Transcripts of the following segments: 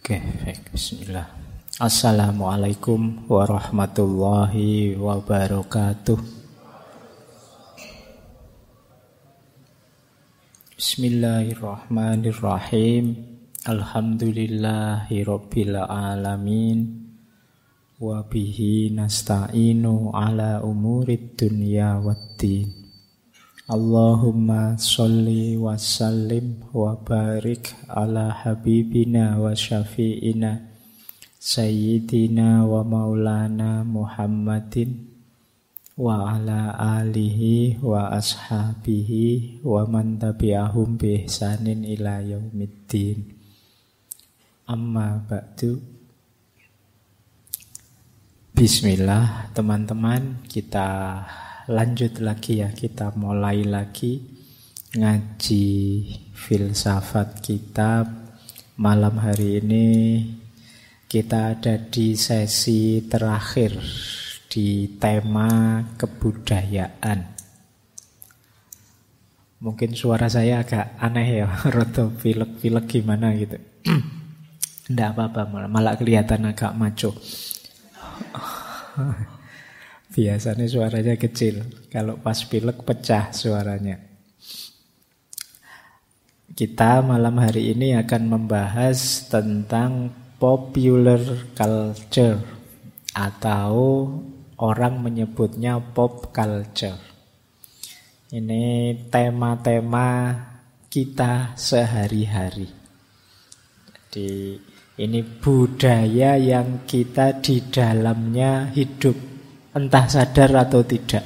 Oke, baik. Bismillah. Assalamualaikum warahmatullahi wabarakatuh. Bismillahirrahmanirrahim. Alhamdulillahi rabbil alamin. Wa bihi nasta'inu ala umurid dunya waddin. Allahumma sholli wa sallim wa barik ala habibina wa syafi'ina sayyidina wa maulana Muhammadin wa ala alihi wa ashabihi wa man tabi'ahum bi ihsanin ila yaumiddin. Amma ba'du. Bismillah teman-teman, kita lanjut lagi ya, kita mulai lagi ngaji filsafat kitab. Malam hari ini kita ada di sesi terakhir di tema kebudayaan. Mungkin suara saya agak aneh ya, rada pilek-pilek gimana gitu. Nggak apa-apa, malah kelihatan agak maco. Biasanya suaranya kecil, kalau pas pilek pecah suaranya. Kita malam hari ini akan membahas tentang popular culture, atau orang menyebutnya pop culture. Ini tema-tema kita sehari-hari. Jadi ini budaya yang kita di dalamnya hidup, entah sadar atau tidak.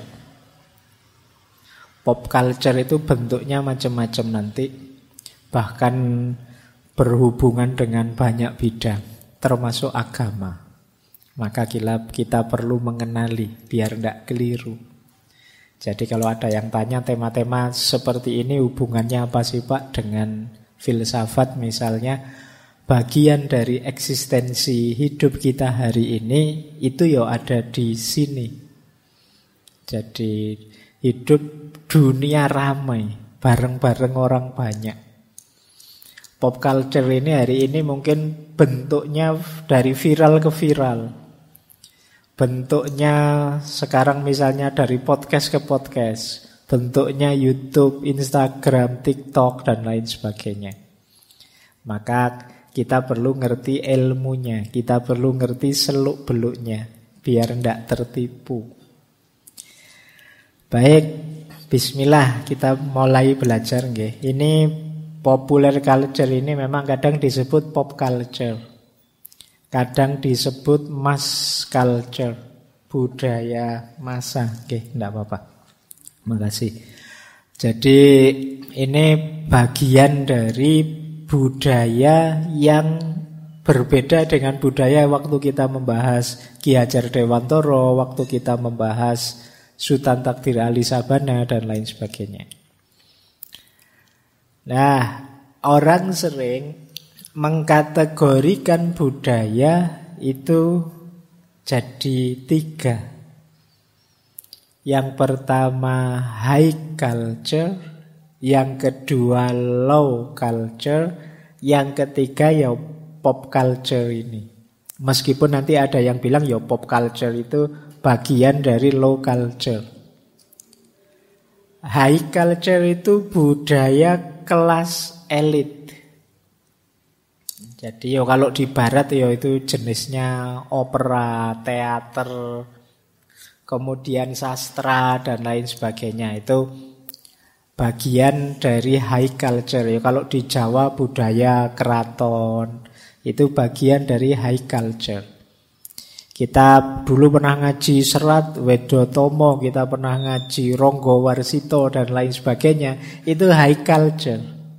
Pop culture itu bentuknya macam-macam nanti, bahkan berhubungan dengan banyak bidang, termasuk agama. Maka kita perlu mengenali biar tidak keliru. Jadi kalau ada yang tanya tema-tema seperti ini hubungannya apa sih Pak dengan filsafat misalnya, bagian dari eksistensi hidup kita hari ini itu ya ada di sini. Jadi hidup dunia ramai, bareng-bareng orang banyak. Pop culture ini hari ini mungkin bentuknya dari viral ke viral. Bentuknya sekarang misalnya dari podcast ke podcast. Bentuknya YouTube, Instagram, TikTok, dan lain sebagainya. Maka kita perlu ngerti ilmunya, kita perlu ngerti seluk-beluknya, biar tidak tertipu. Baik, bismillah, kita mulai belajar nggih. Ini popular culture ini memang kadang disebut pop culture, kadang disebut mass culture, budaya massa. Oke, enggak apa-apa. Makasih. Jadi ini bagian dari budaya yang berbeda dengan budaya waktu kita membahas Ki Hajar Dewantara, waktu kita membahas Sultan Takdir Ali Sabana, dan lain sebagainya. Nah, orang sering mengkategorikan budaya itu jadi 3. Yang pertama high culture, yang kedua low culture, yang ketiga ya pop culture ini. Meskipun nanti ada yang bilang ya pop culture itu bagian dari low culture. High culture itu budaya kelas elit. Jadi ya kalau di barat ya itu jenisnya opera, teater, kemudian sastra dan lain sebagainya. Itu bagian dari high culture. Ya, kalau di Jawa budaya keraton itu bagian dari high culture. Kita dulu pernah ngaji Serat Wedotomo, kita pernah ngaji Ronggo Warsito dan lain sebagainya. Itu high culture.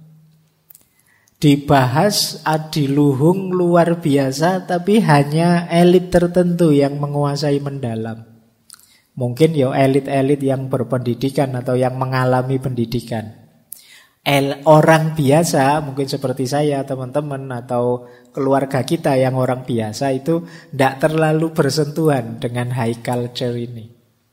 Dibahas adiluhung luar biasa, tapi hanya elit tertentu yang menguasai mendalam. Mungkin ya elit-elit yang berpendidikan atau yang mengalami pendidikan. Orang biasa, mungkin seperti saya, teman-teman, atau keluarga kita yang orang biasa itu tidak terlalu bersentuhan dengan high culture ini.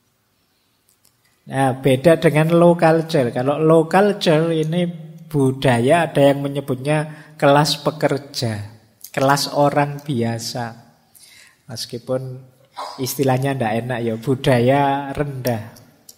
Nah, beda dengan low culture. Kalau low culture ini budaya, ada yang menyebutnya kelas pekerja. kelas orang biasa. Meskipun istilahnya ndak enak ya, budaya rendah.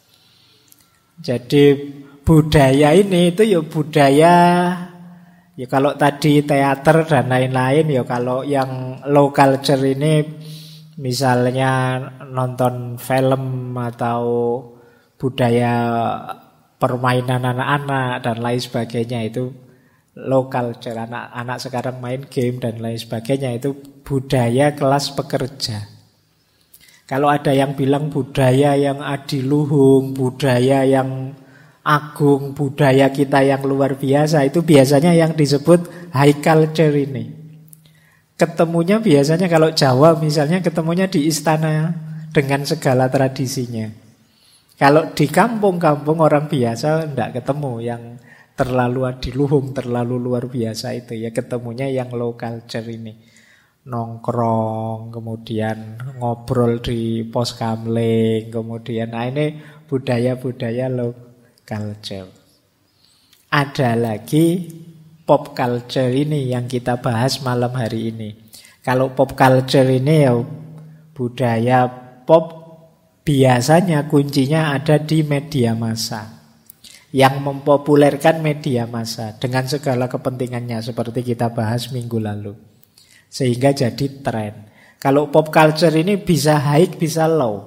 Jadi budaya ini itu ya budaya, ya kalau tadi teater dan lain-lain, ya kalau yang low culture ini misalnya nonton film atau budaya permainan anak-anak dan lain sebagainya, itu low culture. Anak-anak sekarang main game dan lain sebagainya, itu budaya kelas pekerja. Kalau ada yang bilang budaya yang adiluhung, budaya yang agung, budaya kita yang luar biasa, itu biasanya yang disebut high culture ini. Ketemunya biasanya kalau Jawa misalnya ketemunya di istana dengan segala tradisinya. Kalau di kampung-kampung orang biasa tidak ketemu yang terlalu adiluhung, terlalu luar biasa itu. Ya ketemunya yang low culture ini. Nongkrong, kemudian ngobrol di pos kamling, kemudian ini budaya-budaya low culture. Ada lagi pop culture ini yang kita bahas malam hari ini. Kalau pop culture ini ya budaya pop, biasanya kuncinya ada di media massa. Yang mempopulerkan media massa dengan segala kepentingannya seperti kita bahas minggu lalu. Sehingga jadi tren. Kalau pop culture ini bisa high, bisa low.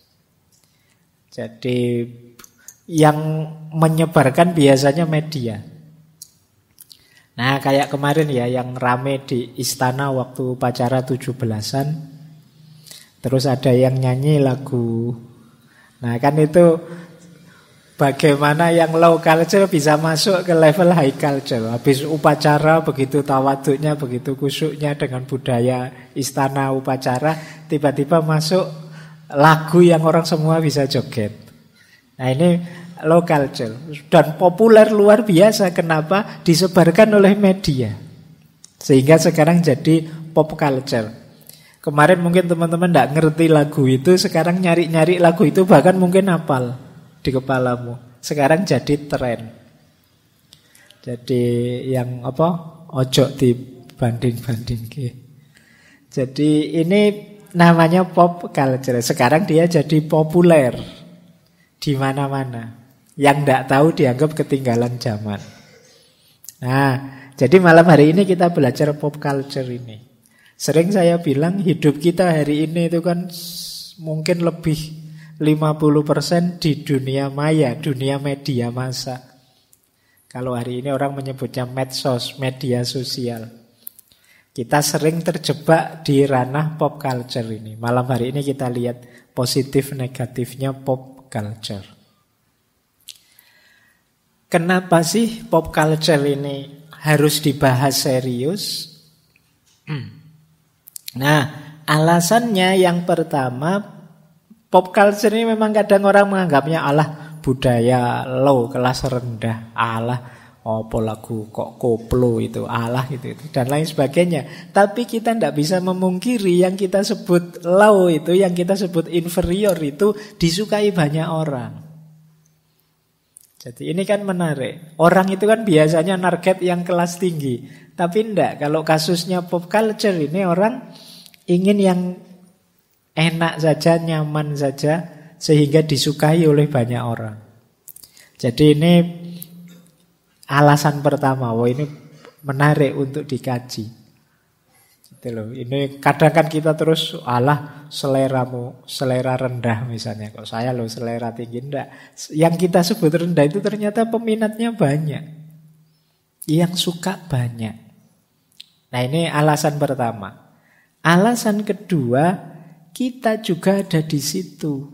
Jadi yang menyebarkan biasanya media. Nah kayak kemarin ya yang rame di istana waktu upacara 17-an. Terus ada yang nyanyi lagu. Nah kan itu bagaimana yang low culture bisa masuk ke level high culture. Habis upacara begitu tawaduknya, begitu kusyuknya dengan budaya istana upacara, tiba-tiba masuk lagu yang orang semua bisa joget. Nah ini low culture. Dan populer luar biasa. Kenapa? Disebarkan oleh media. Sehingga sekarang jadi pop culture. Kemarin mungkin teman-teman tidak ngerti lagu itu, sekarang nyari-nyari lagu itu bahkan mungkin hafal di kepalamu. Sekarang jadi tren. Jadi yang apa? Ojo dibanding-banding. Jadi ini namanya pop culture. Sekarang dia jadi populer di mana-mana. Yang tidak tahu dianggap ketinggalan zaman. Nah, jadi malam hari ini kita belajar pop culture ini. Sering saya bilang hidup kita hari ini itu kan mungkin lebih 50% di dunia maya, dunia media massa. Kalau hari ini orang menyebutnya medsos, media sosial. Kita sering terjebak di ranah pop culture ini. Malam hari ini kita lihat positif negatifnya pop culture. Kenapa sih pop culture ini harus dibahas serius? Nah, alasannya yang pertama, pop culture ini memang kadang orang menganggapnya alah budaya low, kelas rendah, alah apa lagu kok koplo itu, alah gitu, dan lain sebagainya. Tapi kita tidak bisa memungkiri yang kita sebut low itu, yang kita sebut inferior itu disukai banyak orang. Jadi ini kan menarik. Orang itu kan biasanya target yang kelas tinggi, tapi enggak. Kalau kasusnya pop culture ini orang ingin yang enak saja, nyaman saja, sehingga disukai oleh banyak orang. Jadi ini alasan pertama, wah ini menarik untuk dikaji. Gitu loh. Ini kadang kan kita terus, alah seleramu, selera rendah misalnya. Kok saya loh selera tinggi, enggak. Yang kita sebut rendah itu ternyata peminatnya banyak. Yang suka banyak. Nah ini alasan pertama. Alasan kedua, kita juga ada di situ.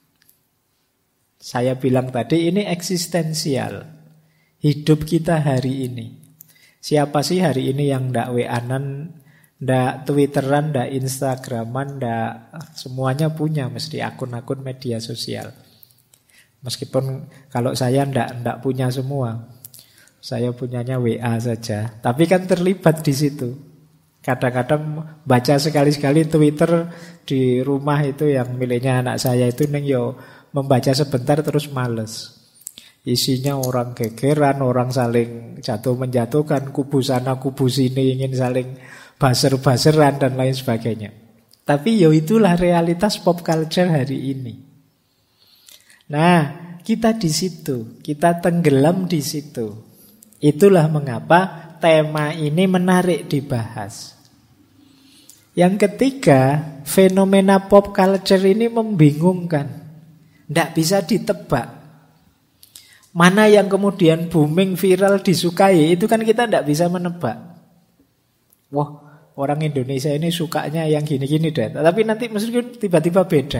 Saya bilang tadi ini eksistensial. Hidup kita hari ini. Siapa sih hari ini yang ndak WA-an, ndak Twitteran, ndak Instagraman, ndak semuanya punya mesti akun-akun media sosial. Meskipun kalau saya ndak punya semua. Saya punyanya WA saja. Tapi kan terlibat di situ. Kadang-kadang baca sekali-sekali Twitter di rumah itu yang miliknya anak saya itu neng yo membaca sebentar terus males. Isinya orang gegeran, orang saling jatuh menjatuhkan, kubu sana kubu sini ingin saling baser-baseran dan lain sebagainya. Tapi ya itulah realitas pop culture hari ini. Nah, kita di situ, kita tenggelam di situ. Itulah mengapa tema ini menarik dibahas. Yang ketiga, fenomena pop culture ini membingungkan. Tidak bisa ditebak. Mana yang kemudian booming, viral, disukai, itu kan kita tidak bisa menebak. Wah, orang Indonesia ini sukanya yang gini-gini deh. Tapi nanti meskipun tiba-tiba beda.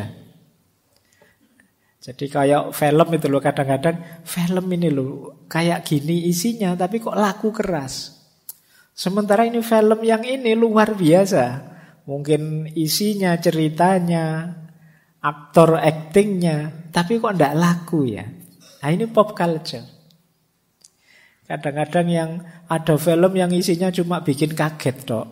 Jadi kayak film itu loh, kadang-kadang film ini loh kayak gini isinya tapi kok laku keras. Sementara ini film yang ini luar biasa. Mungkin isinya, ceritanya, aktor aktingnya, tapi kok tidak laku ya. Nah ini pop culture. Kadang-kadang yang ada film yang isinya cuma bikin kaget tok.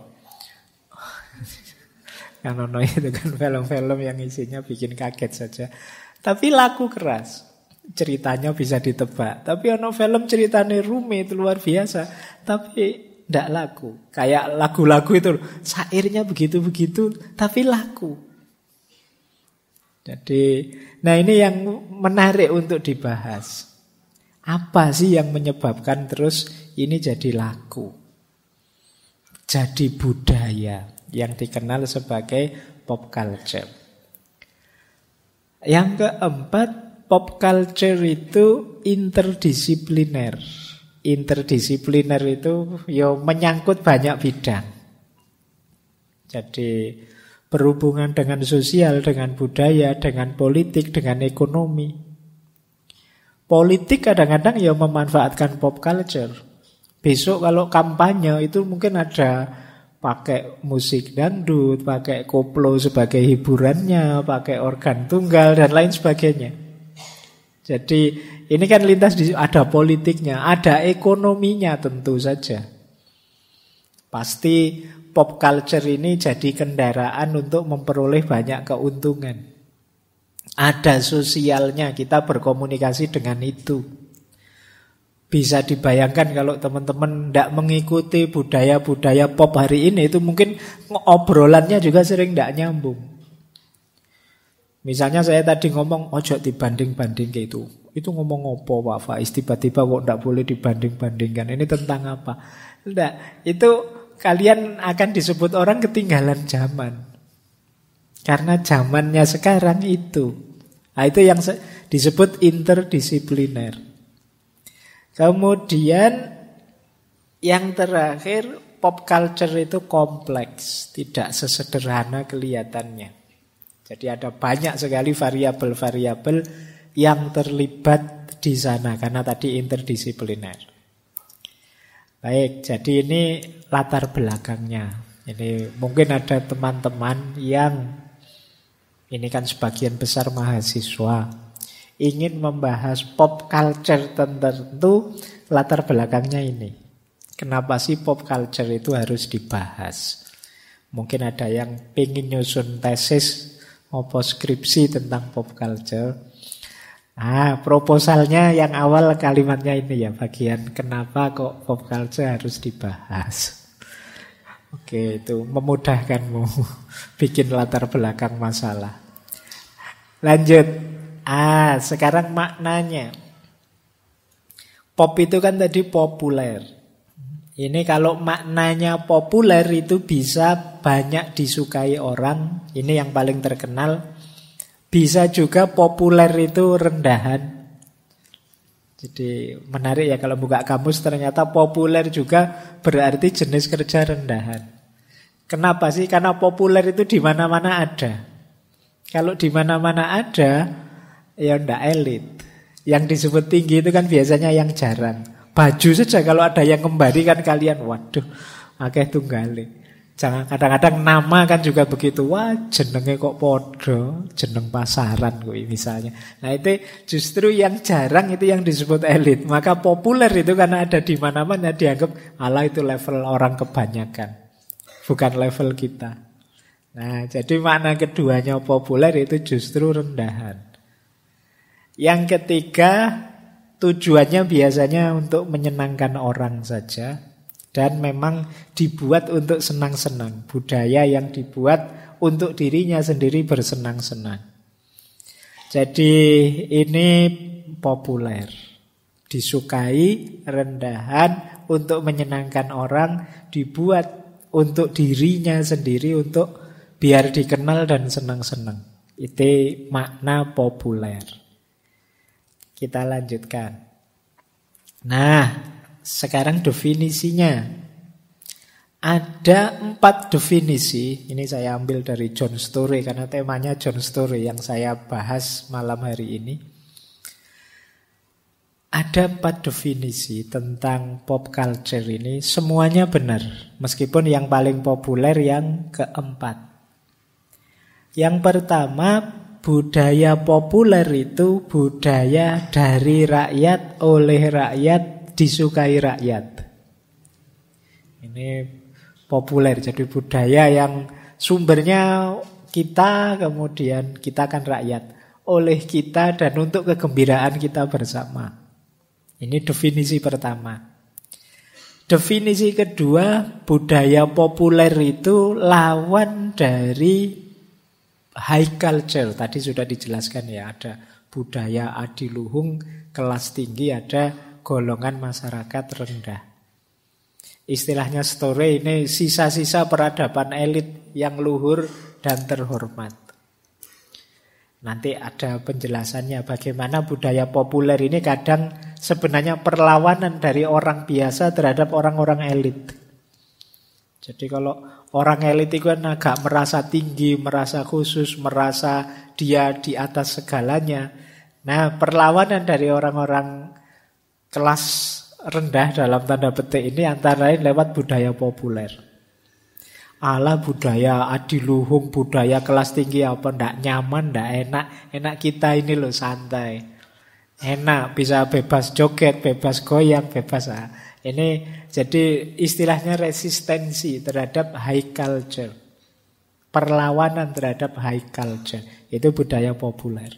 Karena itu kan film-film yang isinya bikin kaget saja. Tapi laku keras. Ceritanya bisa ditebak. Tapi ono film ceritanya rumit, luar biasa. Tapi tidak laku. Kayak lagu-lagu itu, syairnya begitu-begitu, tapi laku. Jadi, nah ini yang menarik untuk dibahas. Apa sih yang menyebabkan terus ini jadi laku? Jadi budaya yang dikenal sebagai pop culture. Yang keempat, pop culture itu interdisipliner. Interdisipliner itu ya menyangkut banyak bidang. Jadi berhubungan dengan sosial, dengan budaya, dengan politik, dengan ekonomi. Politik kadang-kadang ya memanfaatkan pop culture. Besok kalau kampanye itu mungkin ada pakai musik dangdut, pakai koplo sebagai hiburannya, pakai organ tunggal dan lain sebagainya. Jadi ini kan lintas ada politiknya, ada ekonominya tentu saja. Pasti pop culture ini jadi kendaraan untuk memperoleh banyak keuntungan. Ada sosialnya, kita berkomunikasi dengan itu. Bisa dibayangkan kalau teman-teman tidak mengikuti budaya-budaya pop hari ini, itu mungkin obrolannya juga sering tidak nyambung. Misalnya saya tadi ngomong, ojo dibanding-banding kayak itu. Itu ngomong apa Pak Faiz? Tiba-tiba kok tidak boleh dibanding-bandingkan. Ini tentang apa? Tidak, itu kalian akan disebut orang ketinggalan zaman. Karena zamannya sekarang itu. Nah, itu yang disebut interdisipliner. Kemudian yang terakhir, pop culture itu kompleks, tidak sesederhana kelihatannya. Jadi ada banyak sekali variabel-variabel yang terlibat di sana karena tadi interdisipliner. Baik, jadi ini latar belakangnya. Ini mungkin ada teman-teman yang ini kan sebagian besar mahasiswa ingin membahas pop culture tertentu, latar belakangnya ini. Kenapa sih pop culture itu harus dibahas? Mungkin ada yang pengen nyusun tesis maupun skripsi tentang pop culture. Nah, proposalnya yang awal kalimatnya ini ya, bagian kenapa kok pop culture harus dibahas. Oke, itu memudahkanmu bikin latar belakang masalah. Lanjut. Sekarang maknanya. Pop itu kan tadi populer. Ini kalau maknanya populer itu bisa banyak disukai orang. Ini yang paling terkenal. Bisa juga populer itu rendahan. Jadi menarik ya kalau buka kamus ternyata populer juga berarti jenis kerja rendahan. Kenapa sih? Karena populer itu di mana-mana ada. Kalau di mana-mana ada, ya ndak elit. Yang disebut tinggi itu kan biasanya yang jarang. Baju saja kalau ada yang kembali kan kalian, waduh, akeh tunggale. Jangan kadang-kadang nama kan juga begitu. Wah, jenenge kok podo, jeneng pasaran kuwi misalnya. Nah, itu justru yang jarang itu yang disebut elit. Maka populer itu karena ada di mana-mana dianggap ala itu level orang kebanyakan. Bukan level kita. Nah, jadi makna keduanya populer itu justru rendahan. Yang ketiga, tujuannya biasanya untuk menyenangkan orang saja. Dan memang dibuat untuk senang-senang. Budaya yang dibuat untuk dirinya sendiri bersenang-senang. Jadi ini populer. Disukai, rendahan, untuk menyenangkan orang, dibuat untuk dirinya sendiri, untuk biar dikenal dan senang-senang. Itu makna populer. Kita lanjutkan. Nah, sekarang definisinya. Ada 4 definisi. Ini saya ambil dari John Story, karena temanya John Story yang saya bahas malam hari ini. Ada 4 definisi tentang pop culture ini. Semuanya benar, meskipun yang paling populer yang keempat. Yang pertama, budaya populer itu budaya dari rakyat, oleh rakyat, disukai rakyat. Ini populer, jadi budaya yang sumbernya kita, kemudian kita kan rakyat, oleh kita dan untuk kegembiraan kita bersama. Ini definisi pertama. Definisi kedua, budaya populer itu lawan dari high culture. Tadi sudah dijelaskan ya, ada budaya adiluhung kelas tinggi, ada golongan masyarakat rendah. Istilahnya Story ini sisa-sisa peradaban elit yang luhur dan terhormat. Nanti ada penjelasannya bagaimana budaya populer ini kadang sebenarnya perlawanan dari orang biasa terhadap orang-orang elit. Jadi kalau orang elit itu kan agak merasa tinggi, merasa khusus, merasa dia di atas segalanya. Nah, perlawanan dari orang-orang kelas rendah dalam tanda petik ini antara lain lewat budaya populer. Ala budaya adiluhung, budaya kelas tinggi apa, ndak nyaman, ndak enak. Enak kita ini loh santai. Enak, bisa bebas joget, bebas goyang, bebas. Ini jadi istilahnya resistensi terhadap high culture. Perlawanan terhadap high culture. Itu budaya populer.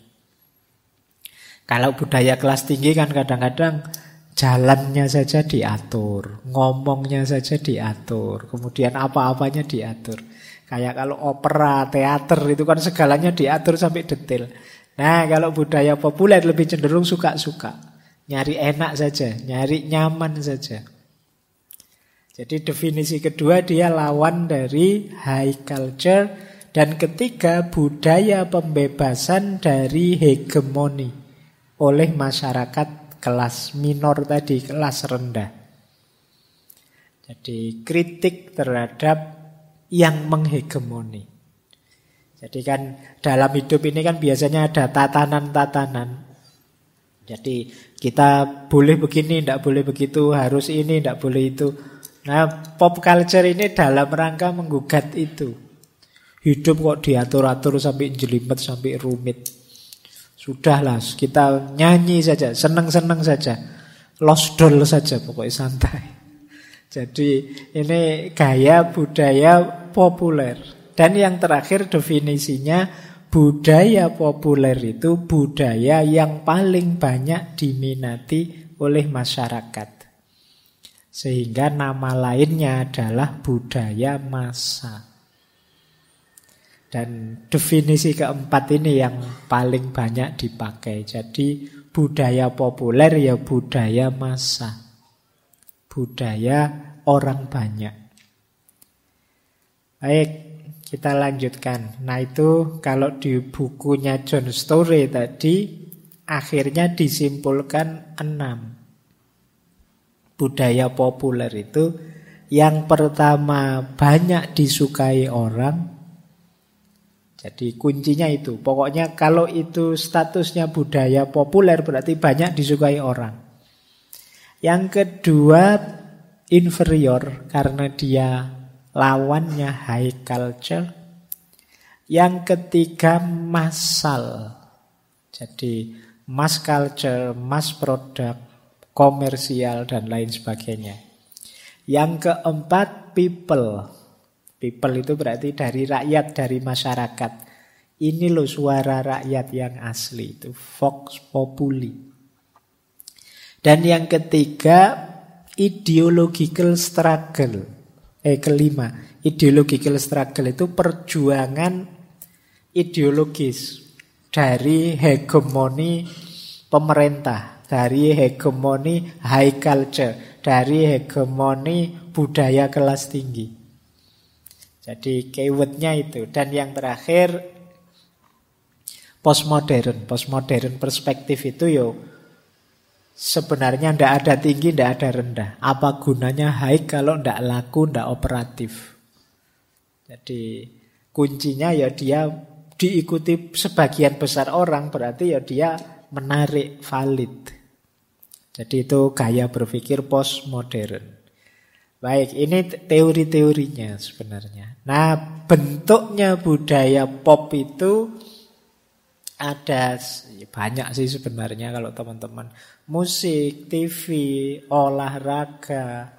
Kalau budaya kelas tinggi kan kadang-kadang jalannya saja diatur, ngomongnya saja diatur, kemudian apa-apanya diatur. Kayak kalau opera, teater itu kan segalanya diatur sampai detail. Nah, kalau budaya populer lebih cenderung suka-suka. Nyari enak saja, nyari nyaman saja. Jadi definisi kedua dia lawan dari high culture. Dan ketiga, budaya pembebasan dari hegemoni oleh masyarakat kelas minor tadi, kelas rendah. Jadi kritik terhadap yang menghegemoni. Jadi kan dalam hidup ini kan biasanya ada tatanan-tatanan. Jadi kita boleh begini, tidak boleh begitu, harus ini, tidak boleh itu. Nah, pop culture ini dalam rangka menggugat itu. Hidup kok diatur-atur sampai jelimet, sampai rumit. Sudahlah, kita nyanyi saja, senang-senang saja. Lost doll saja, pokoknya santai. Jadi ini gaya budaya populer. Dan yang terakhir definisinya, budaya populer itu budaya yang paling banyak diminati oleh masyarakat. Sehingga nama lainnya adalah budaya massa. Dan definisi keempat ini yang paling banyak dipakai. Jadi budaya populer ya budaya massa. Budaya orang banyak. Baik, kita lanjutkan. Nah itu kalau di bukunya John Story tadi akhirnya disimpulkan 6. Budaya populer itu yang pertama banyak disukai orang. Jadi kuncinya itu. Pokoknya kalau itu statusnya budaya populer berarti banyak disukai orang. Yang kedua inferior karena dia lawannya high culture. Yang ketiga massal. Jadi mass culture, mass product, komersial dan lain sebagainya. Yang keempat people. People itu berarti dari rakyat, dari masyarakat. Ini loh suara rakyat yang asli, itu vox populi. Dan yang ketiga, ideological struggle. Kelima, ideological struggle itu perjuangan ideologis dari hegemoni pemerintah, dari hegemoni high culture, dari hegemoni budaya kelas tinggi. Jadi keywordnya itu. Dan yang terakhir, postmodern. Postmodern perspektif itu sebenarnya tidak ada tinggi, tidak ada rendah. Apa gunanya high kalau tidak laku, tidak operatif. Jadi kuncinya dia diikuti sebagian besar orang, berarti dia menarik, valid. Jadi itu gaya berpikir postmodern. Baik, ini teori-teorinya sebenarnya. Nah, bentuknya budaya pop itu ada banyak sih sebenarnya kalau teman-teman. Musik, TV, olahraga,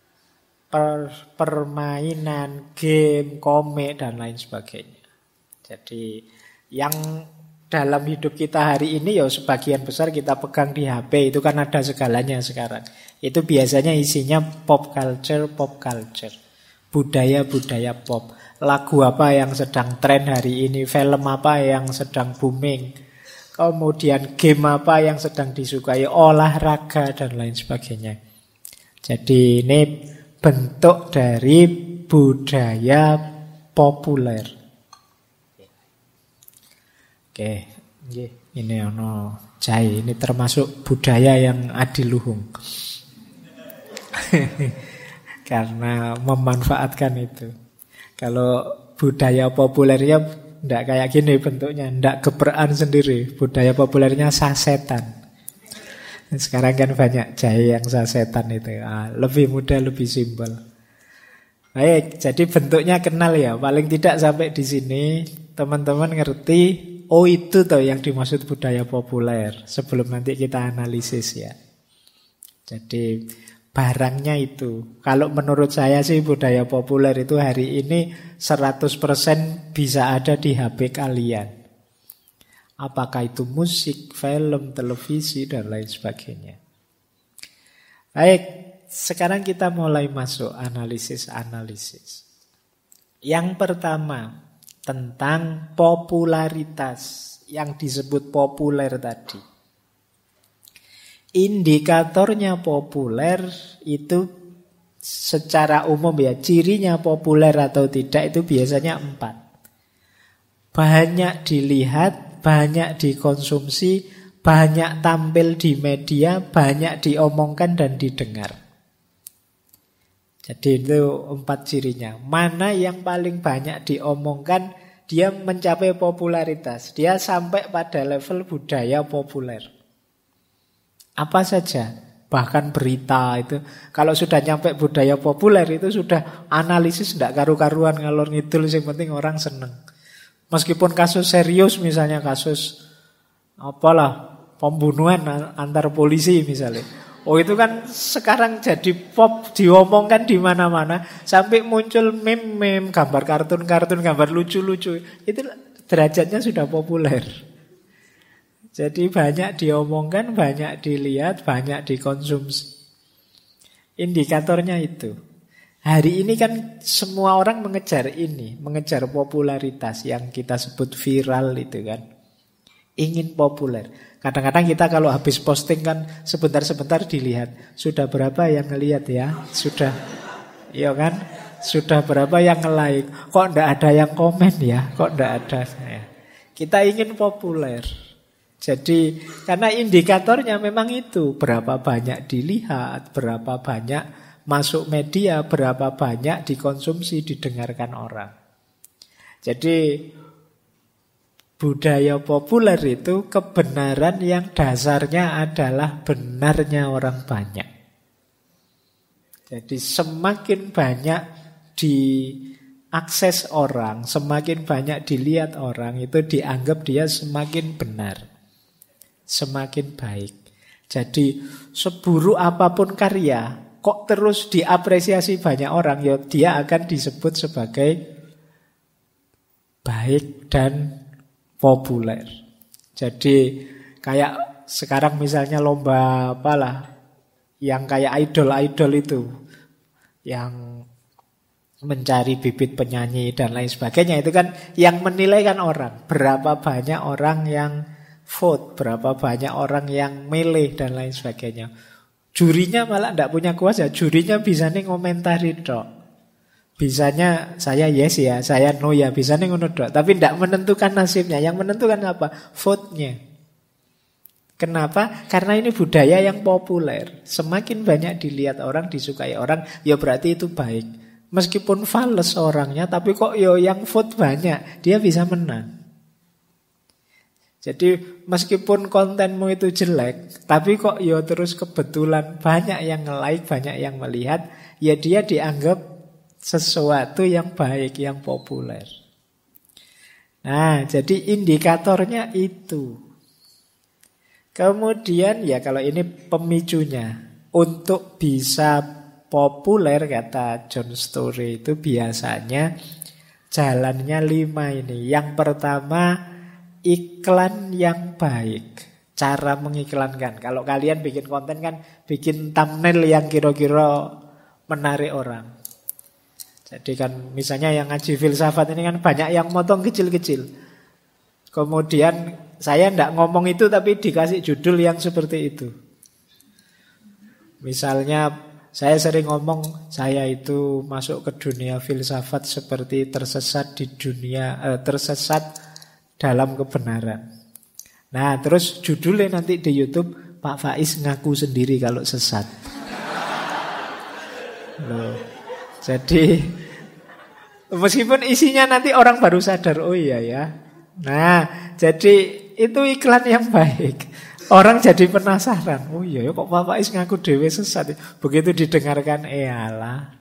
permainan, game, komik, dan lain sebagainya. Jadi yang dalam hidup kita hari ini sebagian besar kita pegang di HP. Itu kan ada segalanya sekarang. Itu biasanya isinya pop culture. Budaya-budaya pop. Lagu apa yang sedang tren hari ini, film apa yang sedang booming, kemudian game apa yang sedang disukai, olahraga, dan lain sebagainya. Jadi ini bentuk dari budaya populer. Oke, ini jahe, ini termasuk budaya yang adiluhung. Karena memanfaatkan itu. Kalau budaya populernya tidak kayak gini bentuknya, tidak geperan sendiri. Budaya populernya sasetan. Sekarang kan banyak jahe yang sasetan itu. Lebih mudah, lebih simpel. Baik, jadi bentuknya kenal ya. Paling tidak sampai di sini teman-teman ngerti. Itu toh yang dimaksud budaya populer. Sebelum nanti kita analisis ya. Jadi barangnya itu. Kalau menurut saya sih budaya populer itu hari ini 100% bisa ada di HP kalian. Apakah itu musik, film, televisi, dan lain sebagainya. Baik, sekarang kita mulai masuk analisis-analisis. Yang pertama, tentang popularitas yang disebut populer tadi. Indikatornya populer itu secara umum ya, cirinya populer atau tidak itu biasanya 4. Banyak dilihat, banyak dikonsumsi, banyak tampil di media, banyak diomongkan dan didengar. Jadi itu 4 cirinya. Mana yang paling banyak diomongkan, dia mencapai popularitas. Dia sampai pada level budaya populer. Apa saja? Bahkan berita itu. Kalau sudah nyampe budaya populer itu sudah analisis tidak karu-karuan ngalor ngidul. Yang penting orang seneng. Meskipun kasus serius misalnya kasus pembunuhan antar polisi misalnya. Itu kan sekarang jadi pop, diomongkan di mana-mana sampai muncul meme-meme, gambar kartun-kartun, gambar lucu-lucu. Itu derajatnya sudah populer. Jadi banyak diomongkan, banyak dilihat, banyak dikonsumsi. Indikatornya itu. Hari ini kan semua orang mengejar ini, mengejar popularitas yang kita sebut viral itu kan. Ingin populer. Kadang-kadang kita kalau habis posting kan sebentar-sebentar dilihat. Sudah berapa yang ngelihat ya? Sudah. Iya kan? Sudah berapa yang nge-like? Kok enggak ada yang komen ya? Kok enggak ada? Kita ingin populer. Jadi karena indikatornya memang itu. Berapa banyak dilihat, berapa banyak masuk media, berapa banyak dikonsumsi, didengarkan orang. Jadi budaya populer itu kebenaran yang dasarnya adalah benarnya orang banyak. Jadi semakin banyak diakses orang, semakin banyak dilihat orang, itu dianggap dia semakin benar, semakin baik. Jadi seburuk apapun karya, kok terus diapresiasi banyak orang, ya dia akan disebut sebagai baik dan populer. Jadi kayak sekarang misalnya lomba apalah, yang kayak idol-idol itu, yang mencari bibit penyanyi dan lain sebagainya, itu kan yang menilai kan orang. Berapa banyak orang yang vote, berapa banyak orang yang milih dan lain sebagainya. Jurinya malah tidak punya kuasa, jurinya bisa nih ngomentari dok. Bisanya saya yes ya, saya no ya, bisa nih ngono dok. Tapi tidak menentukan nasibnya, yang menentukan apa? Vote-nya. Kenapa? Karena ini budaya yang populer. Semakin banyak dilihat orang, disukai orang, ya berarti itu baik. Meskipun fals orangnya, tapi kok yang vote banyak, dia bisa menang. Jadi meskipun kontenmu itu jelek, tapi kok terus kebetulan banyak yang nge-like, banyak yang melihat, ya dia dianggap sesuatu yang baik, yang populer. Nah, jadi indikatornya itu. Kemudian ya kalau ini pemicunya, untuk bisa populer kata John Story itu biasanya jalannya 5 ini. Yang pertama, iklan yang baik. Cara mengiklankan. Kalau kalian bikin konten kan bikin thumbnail yang kira-kira menarik orang. Jadi kan misalnya yang ngaji filsafat ini kan banyak yang motong kecil-kecil. Kemudian saya tidak ngomong itu tapi dikasih judul yang seperti itu. Misalnya saya sering ngomong, saya itu masuk ke dunia filsafat seperti tersesat di dunia, tersesat dalam kebenaran. Nah, terus judulnya nanti di YouTube, Pak Faiz ngaku sendiri kalau sesat. Loh. Jadi, meskipun isinya nanti orang baru sadar, oh iya ya. Nah, jadi itu iklan yang baik. Orang jadi penasaran. Oh iya kok Pak Faiz ngaku dewe sesat. Begitu didengarkan, alah.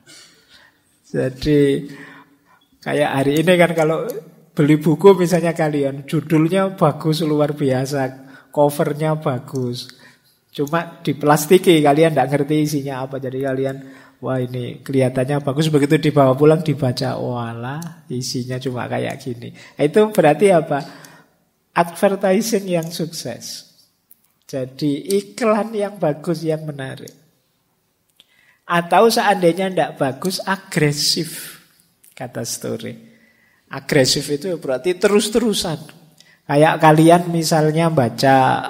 Jadi kayak hari ini kan kalau beli buku misalnya kalian, judulnya bagus luar biasa, covernya bagus. Cuma diplastiki, kalian tidak ngerti isinya apa. Jadi kalian, wah ini kelihatannya bagus. Begitu dibawa pulang dibaca, walah isinya cuma kayak gini. Itu berarti apa? Advertising yang sukses. Jadi iklan yang bagus, yang menarik. Atau seandainya tidak bagus, agresif. Kata Story. Agresif itu berarti terus-terusan. Kayak kalian misalnya baca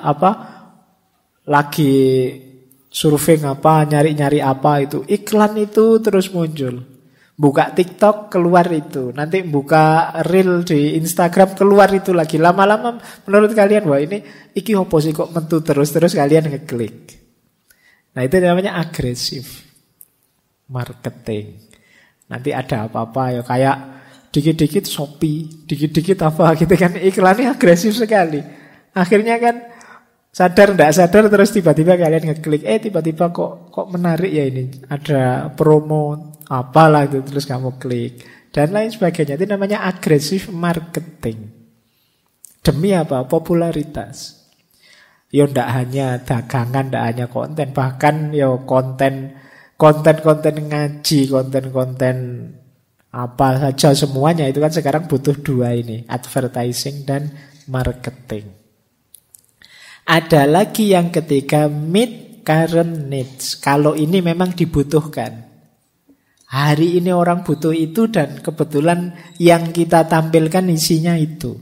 lagi surfing nyari-nyari apa itu. Iklan itu terus muncul. Buka TikTok keluar itu. Nanti buka reel di Instagram keluar itu lagi. Lama-lama menurut kalian, wah ini iki opo sih kok mentu terus kalian ngeklik. Nah itu namanya agresif marketing. Nanti ada apa-apa ya kayak dikit-dikit Shopee, dikit-dikit apa gitu kan, iklannya agresif sekali. Akhirnya kan sadar tidak sadar terus tiba-tiba kalian ngeklik, tiba-tiba kok menarik ya ini, ada promo apalah itu, terus kamu klik dan lain sebagainya. Itu namanya agresif marketing. Demi apa? Popularitas. Ya ndak hanya dagangan, ndak hanya konten, bahkan ya konten ngaji, konten apa saja semuanya itu kan sekarang butuh 2 ini, advertising dan marketing. Ada lagi yang ketiga, meet current needs. Kalau ini memang dibutuhkan. Hari ini orang butuh itu dan kebetulan yang kita tampilkan isinya itu.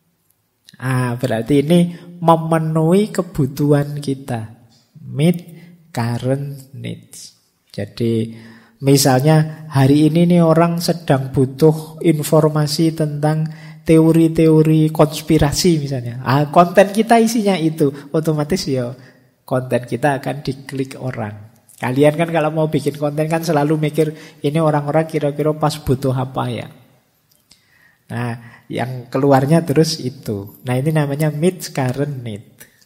Berarti ini memenuhi kebutuhan kita. Meet current needs. Jadi misalnya hari ini nih orang sedang butuh informasi tentang teori-teori konspirasi misalnya. Konten kita isinya itu, otomatis ya konten kita akan diklik orang. Kalian kan kalau mau bikin konten kan selalu mikir ini orang-orang kira-kira pas butuh apa ya. Nah, yang keluarnya terus itu. Nah, ini namanya meet current need.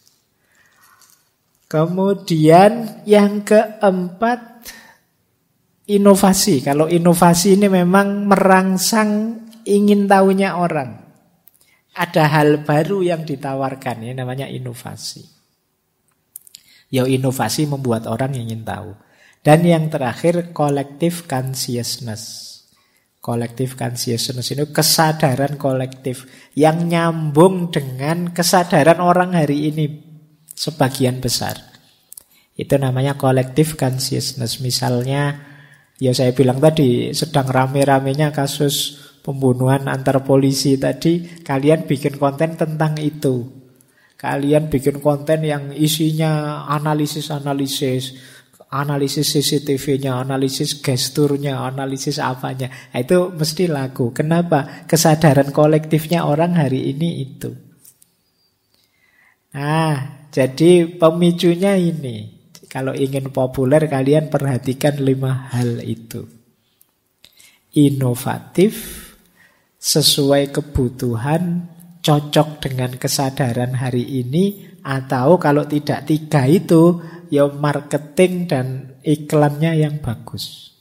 Kemudian yang keempat, inovasi. Kalau inovasi ini memang merangsang ingin tahunya orang. Ada hal baru yang ditawarkan, ini namanya inovasi. Ya inovasi membuat orang ingin tahu. Dan yang terakhir, collective consciousness. Collective consciousness ini kesadaran kolektif yang nyambung dengan kesadaran orang hari ini. sebagian besar. Itu namanya collective consciousness. Misalnya, ya saya bilang tadi, sedang rame-ramenya kasus pembunuhan antar polisi tadi, kalian bikin konten tentang itu. Kalian bikin konten yang isinya analisis CCTV-nya, analisis gesturnya, analisis apanya. Nah, itu mesti laku. Kenapa? Kesadaran kolektifnya orang hari ini itu. Nah, jadi pemicunya ini. Kalau ingin populer, kalian perhatikan 5 hal itu. Inovatif, sesuai kebutuhan, cocok dengan kesadaran hari ini, atau kalau tidak 3 itu, ya marketing dan iklannya yang bagus.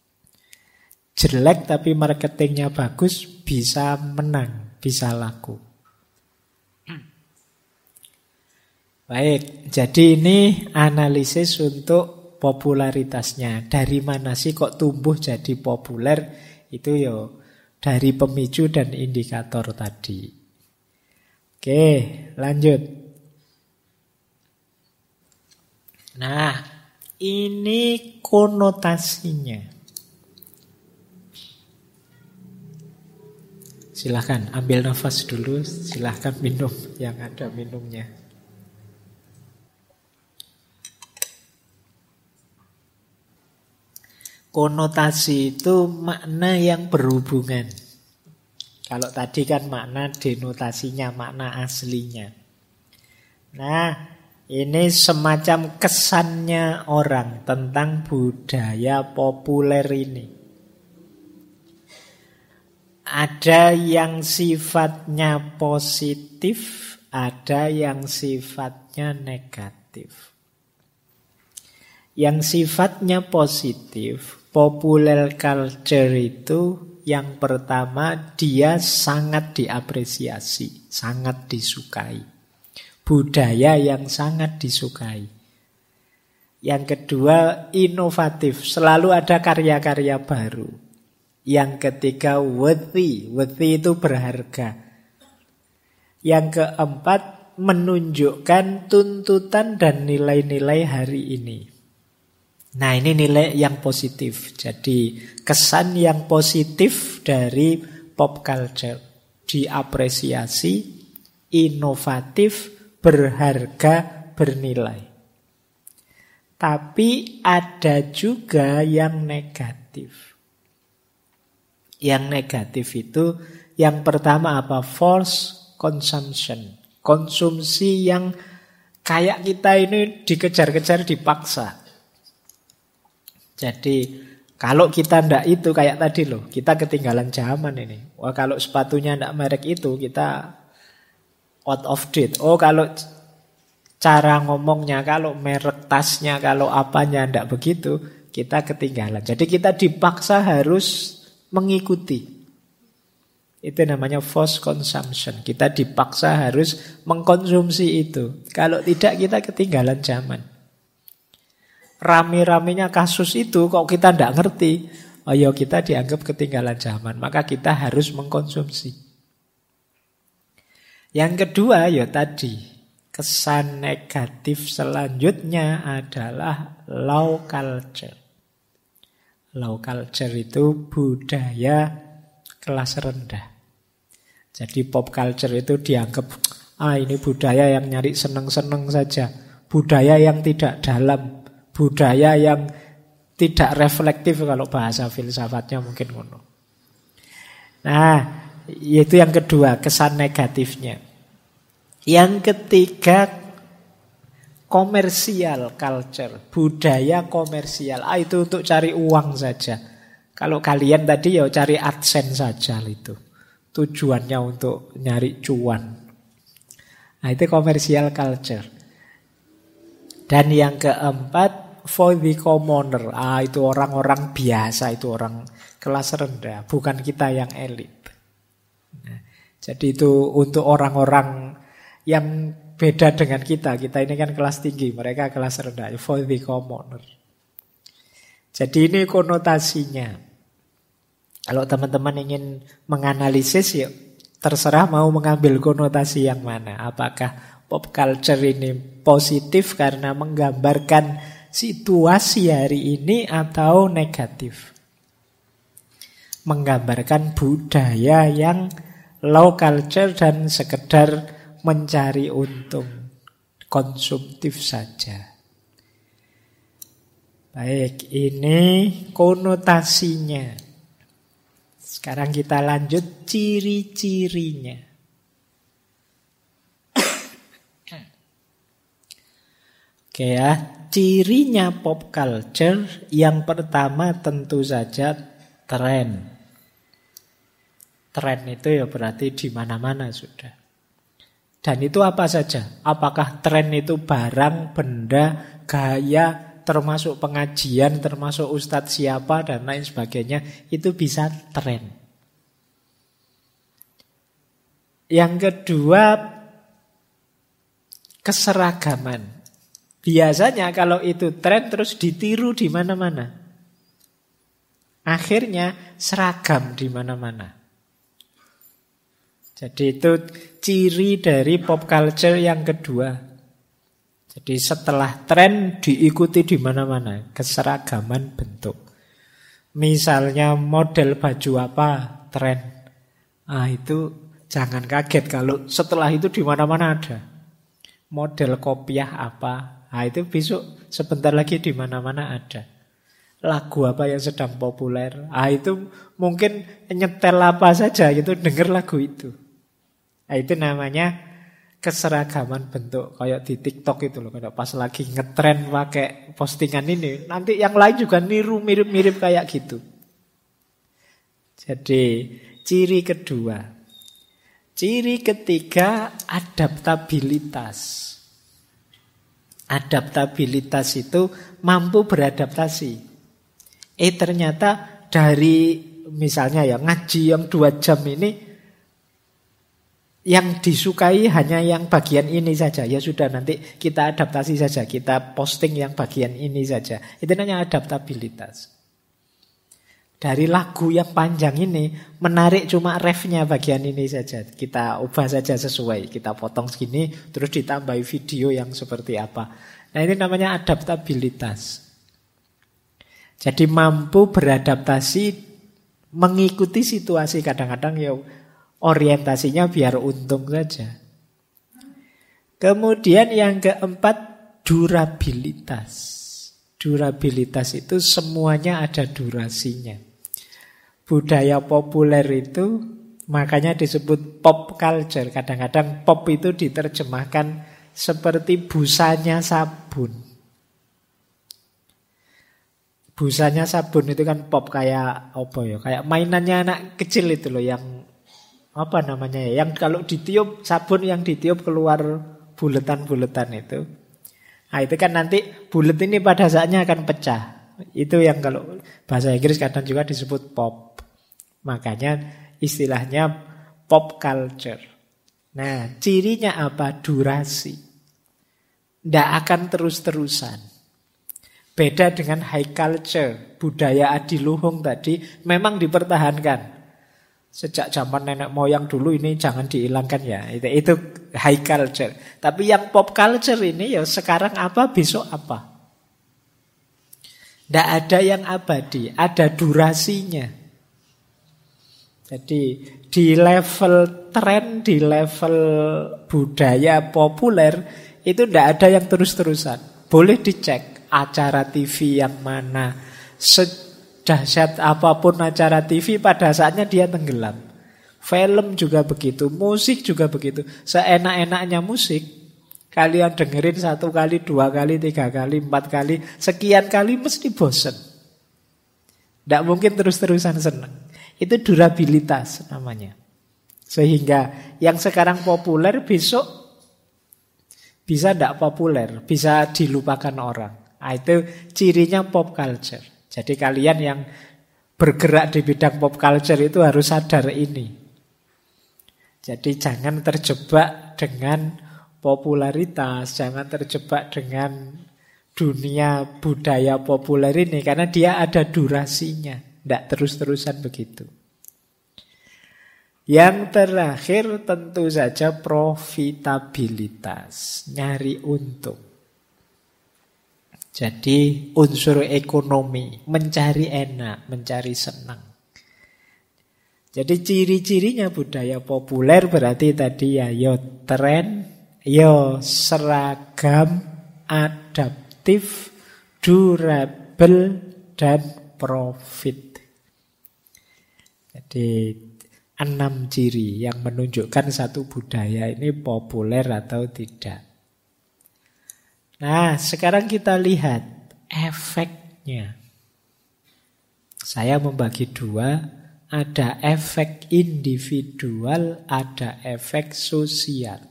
Jelek tapi marketingnya bagus, bisa menang, bisa laku. Baik, jadi ini analisis untuk popularitasnya. Dari mana sih kok tumbuh jadi populer? Itu ya dari pemicu dan indikator tadi. Oke, lanjut. Nah, ini konotasinya. Silahkan ambil nafas dulu, silahkan minum yang ada minumnya. Konotasi itu makna yang berhubungan. Kalau tadi kan makna denotasinya, makna aslinya. Nah, ini semacam kesannya orang tentang budaya populer ini. Ada yang sifatnya positif, ada yang sifatnya negatif. Yang sifatnya positif, popular culture itu yang pertama dia sangat diapresiasi, sangat disukai. Budaya yang sangat disukai. Yang kedua inovatif, selalu ada karya-karya baru. Yang ketiga worthy, worthy itu berharga. Yang keempat menunjukkan tuntutan dan nilai-nilai hari ini. Nah, ini nilai yang positif. Jadi kesan yang positif dari pop culture. Diapresiasi, inovatif, berharga, bernilai. Tapi ada juga yang negatif. Yang negatif itu yang pertama apa? Forced consumption. Konsumsi yang kayak kita ini dikejar-kejar, dipaksa. Jadi kalau kita ndak itu kayak tadi loh, kita ketinggalan zaman ini. Wah, kalau sepatunya ndak merek itu, kita out of date. Oh, kalau cara ngomongnya, kalau merek tasnya, kalau apanya ndak begitu, kita ketinggalan. Jadi kita dipaksa harus mengikuti. Itu namanya forced consumption. Kita dipaksa harus mengkonsumsi itu. Kalau tidak, kita ketinggalan zaman. Rame-ramenya kasus itu, kok kita tidak ngerti, ayo kita dianggap ketinggalan zaman. Maka kita harus mengkonsumsi. Yang kedua, ya tadi, kesan negatif selanjutnya adalah low culture. Low culture itu budaya kelas rendah. Jadi pop culture itu dianggap, ini budaya yang nyari seneng-seneng saja. Budaya yang tidak dalam. Budaya yang tidak reflektif kalau bahasa filsafatnya mungkin ngono. Nah, itu yang kedua, kesan negatifnya. Yang ketiga, komersial culture, budaya komersial. Itu untuk cari uang saja. Kalau kalian tadi ya cari AdSense saja itu. Tujuannya untuk nyari cuan. Nah, itu komersial culture. Dan yang keempat, for the commoner. Itu orang-orang biasa, itu orang kelas rendah, bukan kita yang elit. Nah, jadi itu untuk orang-orang yang beda dengan kita. Kita ini kan kelas tinggi, mereka kelas rendah, for the commoner. Jadi ini konotasinya. Kalau teman-teman ingin menganalisis, ya terserah mau mengambil konotasi yang mana. Apakah pop culture ini positif karena menggambarkan situasi hari ini atau negatif? Menggambarkan budaya yang low culture dan sekedar mencari untung, konsumtif saja. Baik, ini konotasinya. Sekarang kita lanjut ciri-cirinya. Oke ya, cirinya pop culture yang pertama tentu saja tren. Tren itu ya berarti di mana-mana sudah. Dan itu apa saja? Apakah tren itu barang, benda, gaya, termasuk pengajian, termasuk ustadz siapa, dan lain sebagainya, itu bisa tren. Yang kedua, keseragaman. Biasanya kalau itu tren terus ditiru di mana-mana. Akhirnya seragam di mana-mana. Jadi itu ciri dari pop culture yang kedua. Jadi setelah tren diikuti di mana-mana, keseragaman bentuk. Misalnya model baju apa, tren. Itu jangan kaget kalau setelah itu di mana-mana ada. Model kopiah apa, itu besok sebentar lagi di mana-mana ada. Lagu apa yang sedang populer, itu mungkin nyetel apa saja gitu denger lagu itu. Itu namanya keseragaman bentuk. Kayak di TikTok itu loh, kalau pas lagi ngetren pakai postingan ini, nanti yang lain juga niru mirip-mirip kayak gitu. Jadi ciri kedua. Ciri ketiga, adaptabilitas. Adaptabilitas itu mampu beradaptasi. Ternyata dari misalnya ya ngaji yang 2 jam ini, yang disukai hanya yang bagian ini saja. Ya sudah, nanti kita adaptasi saja. Kita posting yang bagian ini saja. Itu namanya adaptabilitas. Dari lagu yang panjang ini, menarik cuma refnya bagian ini saja. Kita ubah saja sesuai. Kita potong segini, terus ditambahi video yang seperti apa. Nah, ini namanya adaptabilitas. Jadi mampu beradaptasi, mengikuti situasi. Kadang-kadang ya orientasinya biar untung saja. Kemudian yang keempat, durabilitas. Durabilitas itu semuanya ada durasinya. Budaya populer itu makanya disebut pop culture. Kadang-kadang pop itu diterjemahkan seperti busanya sabun. Busanya sabun itu kan pop, kayak apa ya? Kayak mainannya anak kecil itu loh, yang apa namanya ya, yang kalau ditiup, sabun yang ditiup keluar buletan-buletan itu. Nah, itu kan nanti bulet ini pada saatnya akan pecah. Itu yang kalau bahasa Inggris kadang juga disebut pop. Makanya istilahnya pop culture. Nah, cirinya apa? Durasi. Tidak akan terus-terusan. Beda dengan high culture, budaya adiluhung tadi memang dipertahankan. Sejak zaman nenek moyang dulu ini jangan dihilangkan ya. Itu high culture. Tapi yang pop culture ini ya sekarang apa, besok apa. Tidak ada yang abadi, ada durasinya. Jadi di level tren, di level budaya populer itu tidak ada yang terus-terusan. Boleh dicek acara TV yang mana, dahsyat apapun acara TV, pada saatnya dia tenggelam. Film juga begitu, musik juga begitu. Seenak-enaknya musik, kalian dengerin 1 kali, 2 kali, 3 kali, 4 kali, sekian kali mesti bosen. Tidak mungkin terus-terusan senang. Itu durabilitas namanya. Sehingga yang sekarang populer besok bisa tidak populer, bisa dilupakan orang. Itu cirinya pop culture. Jadi kalian yang bergerak di bidang pop culture itu harus sadar ini. Jadi jangan terjebak dengan popularitas, jangan terjebak dengan dunia budaya populer ini, karena dia ada durasinya, tidak terus-terusan begitu. Yang terakhir tentu saja profitabilitas, nyari untung. Jadi unsur ekonomi, mencari enak, mencari senang. Jadi ciri-cirinya budaya populer berarti tadi ya tren, seragam, adaptif, durable, dan profit. Jadi 6 ciri yang menunjukkan satu budaya ini populer atau tidak. Nah, sekarang kita lihat efeknya. Saya membagi 2. Ada efek individual, ada efek sosial.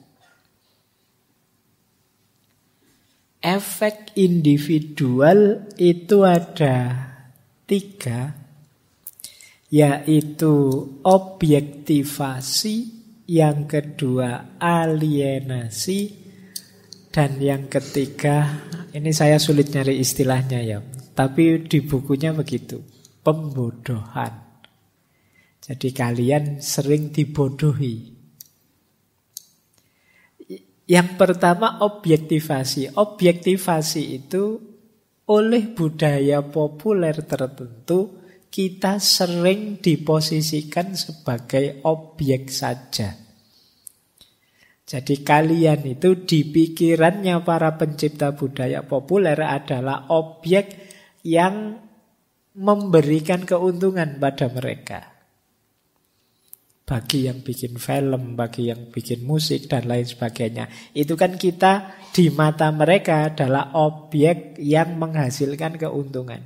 Efek individual itu ada 3, yaitu objektivasi, yang kedua alienasi, dan yang ketiga, ini saya sulit nyari istilahnya ya, tapi di bukunya begitu, pembodohan. Jadi kalian sering dibodohi. Yang pertama objektivasi. Objektivasi itu oleh budaya populer tertentu kita sering diposisikan sebagai objek saja. Jadi kalian itu di pikirannya para pencipta budaya populer adalah objek yang memberikan keuntungan pada mereka. Bagi yang bikin film, bagi yang bikin musik, dan lain sebagainya. Itu kan kita di mata mereka adalah objek yang menghasilkan keuntungan.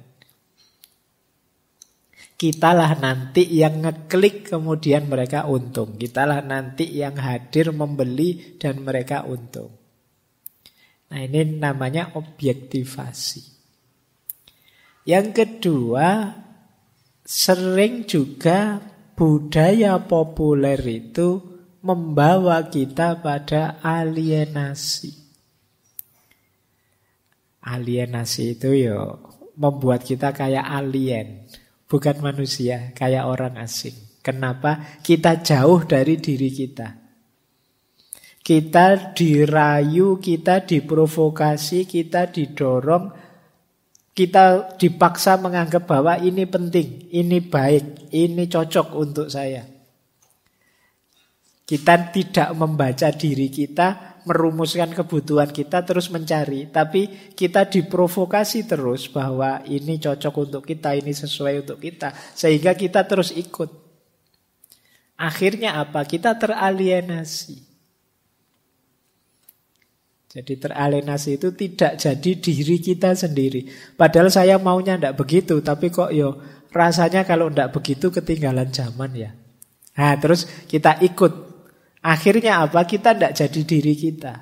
Kitalah nanti yang ngeklik kemudian mereka untung. Kitalah nanti yang hadir membeli dan mereka untung. Nah ini namanya objektivasi. Yang kedua, sering juga budaya populer itu membawa kita pada alienasi. Alienasi itu ya membuat kita kayak alien, bukan manusia, kayak orang asing. Kenapa? Kita jauh dari diri kita. Kita dirayu, kita diprovokasi, kita didorong, kita dipaksa menganggap bahwa ini penting, ini baik, ini cocok untuk saya. Kita tidak membaca diri kita, merumuskan kebutuhan kita, terus mencari. Tapi kita diprovokasi terus bahwa ini cocok untuk kita, ini sesuai untuk kita. Sehingga kita terus ikut. Akhirnya apa? Kita teralienasi. Jadi teralienasi itu tidak jadi diri kita sendiri. Padahal saya maunya tidak begitu, tapi kok rasanya kalau tidak begitu ketinggalan zaman ya. Nah terus kita ikut. Akhirnya apa? Kita tidak jadi diri kita.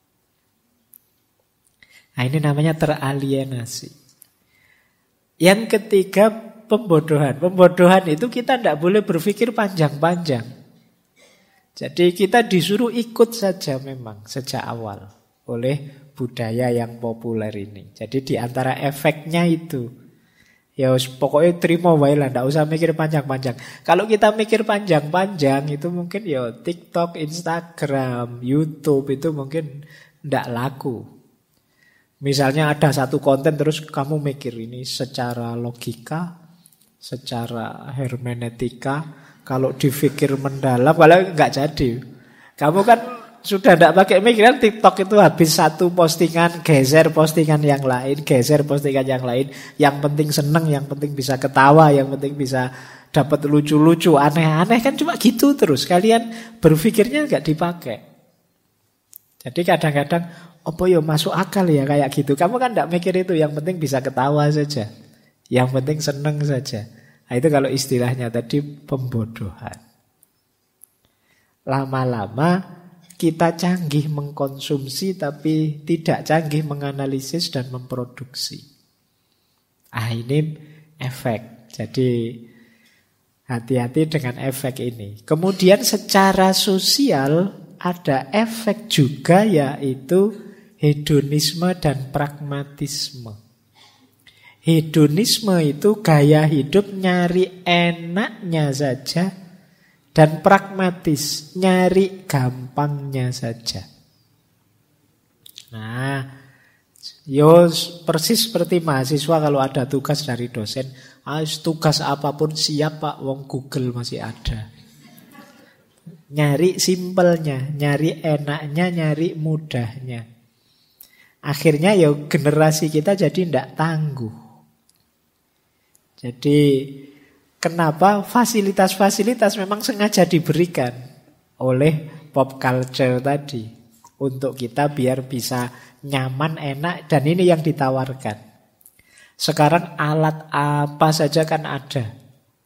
Nah ini namanya teralienasi. Yang ketiga pembodohan. Pembodohan itu kita tidak boleh berpikir panjang-panjang. Jadi kita disuruh ikut saja memang sejak awal oleh budaya yang populer ini. Jadi di antara efeknya itu, ya pokoknya terima wae lah, ndak usah mikir panjang-panjang. Kalau kita mikir panjang-panjang itu mungkin ya TikTok, Instagram, YouTube itu mungkin ndak laku. Misalnya ada satu konten terus kamu mikir ini secara logika, secara hermeneutika, kalau dipikir mendalam, kalau nggak jadi. Kamu kan sudah tidak pakai mikiran, TikTok itu habis satu postingan, geser postingan yang lain, geser postingan yang lain. Yang penting seneng, yang penting bisa ketawa, yang penting bisa dapat lucu-lucu, aneh-aneh kan cuma gitu terus. Kalian berpikirnya nggak dipakai. Jadi kadang-kadang, masuk akal ya kayak gitu. Kamu kan tidak mikir itu, yang penting bisa ketawa saja, yang penting seneng saja. Nah itu kalau istilahnya tadi pembodohan. Lama-lama kita canggih mengkonsumsi tapi tidak canggih menganalisis dan memproduksi. Ini efek. Jadi hati-hati dengan efek ini. Kemudian secara sosial ada efek juga, yaitu hedonisme dan pragmatisme. Hedonisme itu gaya hidup nyari enaknya saja Dan pragmatis, nyari gampangnya saja. Nah, yo persis seperti mahasiswa kalau ada tugas dari dosen, tugas apapun siap Pak, wong Google masih ada. Nyari simpelnya, nyari enaknya, nyari mudahnya. Akhirnya ya generasi kita jadi tidak tangguh. Jadi kenapa fasilitas-fasilitas memang sengaja diberikan oleh pop culture tadi. Untuk kita biar bisa nyaman, enak, dan ini yang ditawarkan. Sekarang alat apa saja kan ada.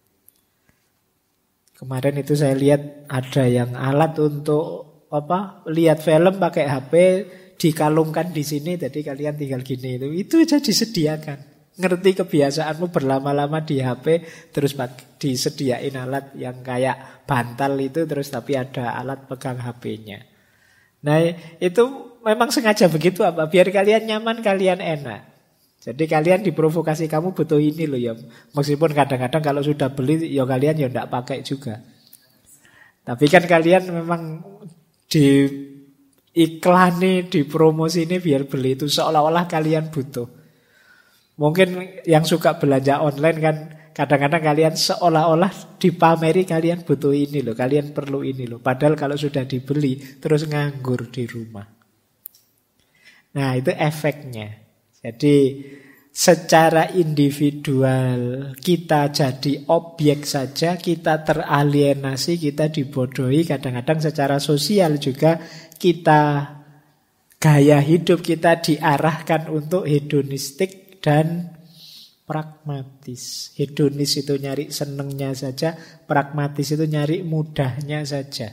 Kemarin itu saya lihat ada yang alat untuk lihat film pakai HP, dikalungkan di sini, jadi kalian tinggal gini itu aja disediakan. Ngerti kebiasaanmu berlama-lama di HP, terus disediain alat yang kayak bantal itu, terus tapi ada alat pegang HP-nya. Nah itu memang sengaja begitu apa? Biar kalian nyaman, kalian enak. Jadi kalian diprovokasi, kamu butuh ini loh ya. Meskipun kadang-kadang kalau sudah beli, ya kalian ya tidak pakai juga. Tapi kan kalian memang di iklani, di promosi ini biar beli itu seolah-olah kalian butuh. Mungkin yang suka belanja online kan kadang-kadang kalian seolah-olah dipameri kalian butuh ini loh, kalian perlu ini loh. Padahal kalau sudah dibeli terus nganggur di rumah. Nah itu efeknya. Jadi secara individual kita jadi objek saja, kita teralienasi, kita dibodohi. Kadang-kadang secara sosial juga kita, gaya hidup kita diarahkan untuk hedonistik dan pragmatis. Hedonis itu nyari senengnya saja, pragmatis itu nyari mudahnya saja.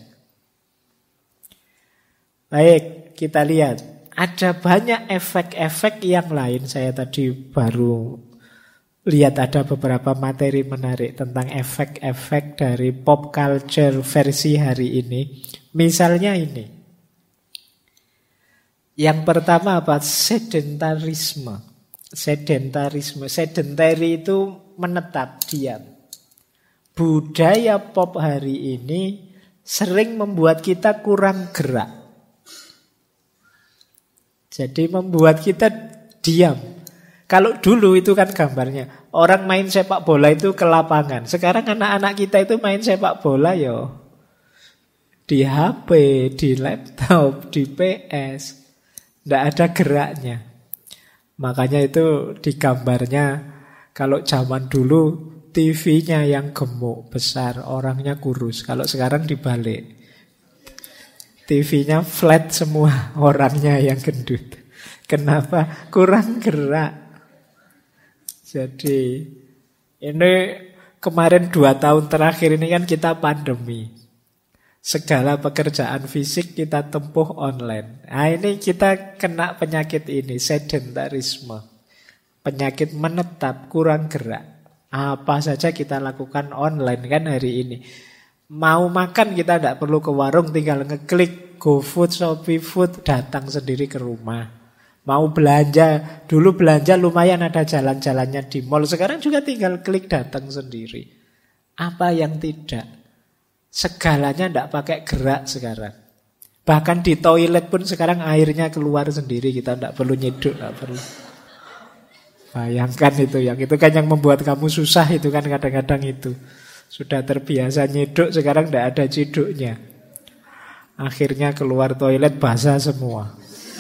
Baik, kita lihat. Ada banyak efek-efek yang lain. Saya tadi baru lihat ada beberapa materi menarik tentang efek-efek dari pop culture versi hari ini. Misalnya ini. Yang pertama apa? Sedentarisme. Sedentary itu menetap, diam. Budaya pop hari ini sering membuat kita kurang gerak. Jadi membuat kita diam. Kalau dulu itu kan gambarnya, orang main sepak bola itu ke lapangan. Sekarang anak-anak kita itu main sepak bola ya di HP, di laptop, di PS. Tidak ada geraknya. Makanya itu di gambarnya, kalau zaman dulu TV-nya yang gemuk, besar, orangnya kurus. Kalau sekarang dibalik. TV-nya flat semua, orangnya yang gendut. Kenapa? Kurang gerak. Jadi ini kemarin 2 tahun terakhir ini kan kita pandemi. Segala pekerjaan fisik kita tempuh online. Nah ini kita kena penyakit ini, sedentarisme. Penyakit menetap, kurang gerak. Apa saja kita lakukan online kan hari ini. Mau makan kita tidak perlu ke warung, tinggal ngeklik GoFood, Shopee Food, datang sendiri ke rumah. Mau belanja, dulu belanja lumayan ada jalan-jalannya di mall, sekarang juga tinggal klik datang sendiri. Apa yang tidak? Segalanya tidak pakai gerak sekarang. Bahkan di toilet pun sekarang airnya keluar sendiri, kita tidak perlu nyeduk, tidak perlu. Bayangkan itu, yang itu kan yang membuat kamu susah itu kan kadang-kadang itu. Sudah terbiasa nyeduk, sekarang tidak ada ciduknya. Akhirnya keluar toilet basah semua.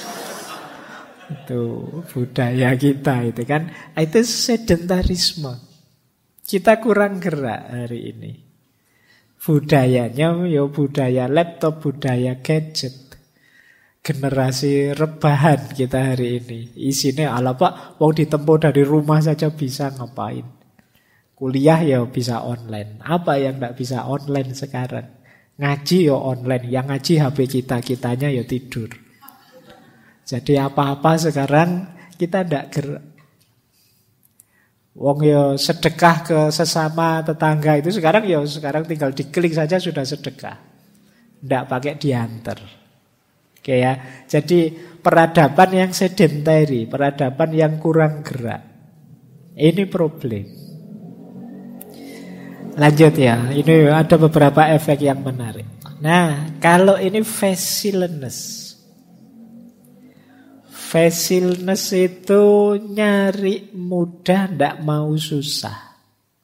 Itu budaya kita itu kan. Itu sedentarisme. Kita kurang gerak hari ini. Budayanya ya budaya laptop, budaya gadget. Generasi rebahan kita hari ini. Isinya ala Pak, mau ditempuh dari rumah saja bisa, ngapain? Kuliah ya bisa online. Apa yang tidak bisa online sekarang? Ngaji ya online. Yang ngaji HP kita, kitanya ya tidur. Jadi apa-apa sekarang kita tidak gerak. Wong ya sedekah ke sesama tetangga itu sekarang tinggal diklik saja sudah sedekah. Tidak pakai diantar. Oke ya. Jadi peradaban yang sedentary, peradaban yang kurang gerak. Ini problem. Lanjut ya, ini ada beberapa efek yang menarik. Nah, kalau ini facilness. Facilness itu nyari mudah, ndak mau susah.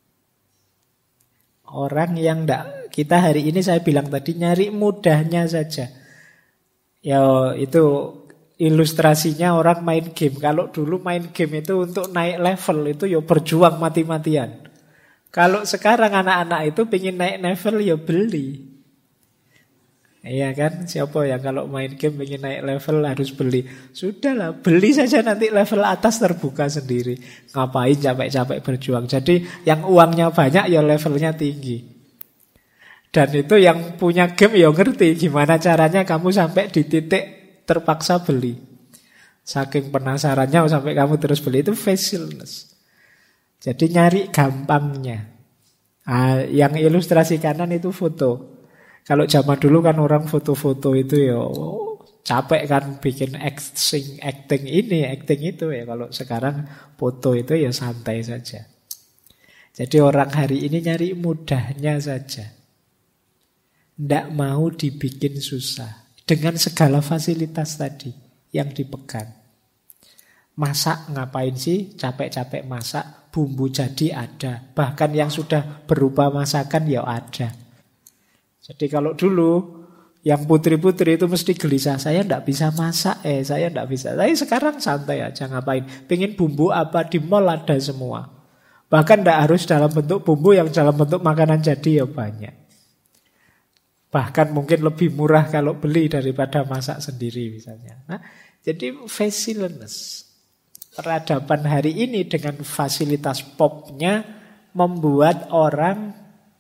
Orang yang ndak, kita hari ini saya bilang tadi nyari mudahnya saja. Ya itu ilustrasinya orang main game. Kalau dulu main game itu untuk naik level itu ya berjuang mati-matian. Kalau sekarang anak-anak itu pengen naik level ya beli. Iya kan? Siapa yang kalau main game pengen naik level harus beli. Sudahlah, beli saja nanti level atas terbuka sendiri. Ngapain capek-capek berjuang. Jadi yang uangnya banyak ya levelnya tinggi. Dan itu yang punya game ya ngerti gimana caranya kamu sampai di titik terpaksa beli. Saking penasarannya sampai kamu terus beli, itu facilness. Jadi nyari gampangnya. Yang ilustrasi kanan itu foto. Kalau zaman dulu kan orang foto-foto itu ya capek kan bikin acting ini, acting itu ya. Kalau sekarang foto itu ya santai saja. Jadi orang hari ini nyari mudahnya saja. Nggak mau dibikin susah. Dengan segala fasilitas tadi yang dipegang. Masak ngapain sih? Capek-capek masak. Bumbu jadi ada. Bahkan yang sudah berupa masakan ya ada. Jadi kalau dulu yang putri-putri itu mesti gelisah. Saya tidak bisa masak, saya tidak bisa. Tapi sekarang santai aja ngapain. Pengen bumbu apa di mall ada semua. Bahkan tidak harus dalam bentuk bumbu, yang dalam bentuk makanan jadi ya banyak. Bahkan mungkin lebih murah kalau beli daripada masak sendiri misalnya. Nah, jadi facilness. Peradaban hari ini dengan fasilitas popnya membuat orang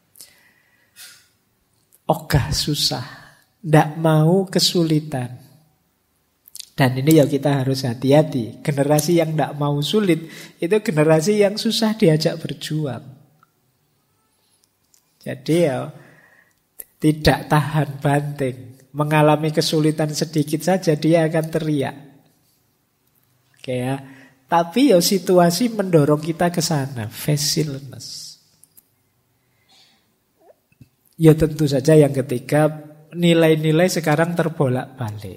ogah susah, tidak mau kesulitan. Dan ini ya kita harus hati-hati. Generasi yang tidak mau sulit itu generasi yang susah diajak berjuang. Jadi ya tidak tahan banting. Mengalami kesulitan sedikit saja dia akan teriak. Oke ya. Tapi ya situasi mendorong kita ke sana, facilness. Ya tentu saja yang ketiga, nilai-nilai sekarang terbolak-balik.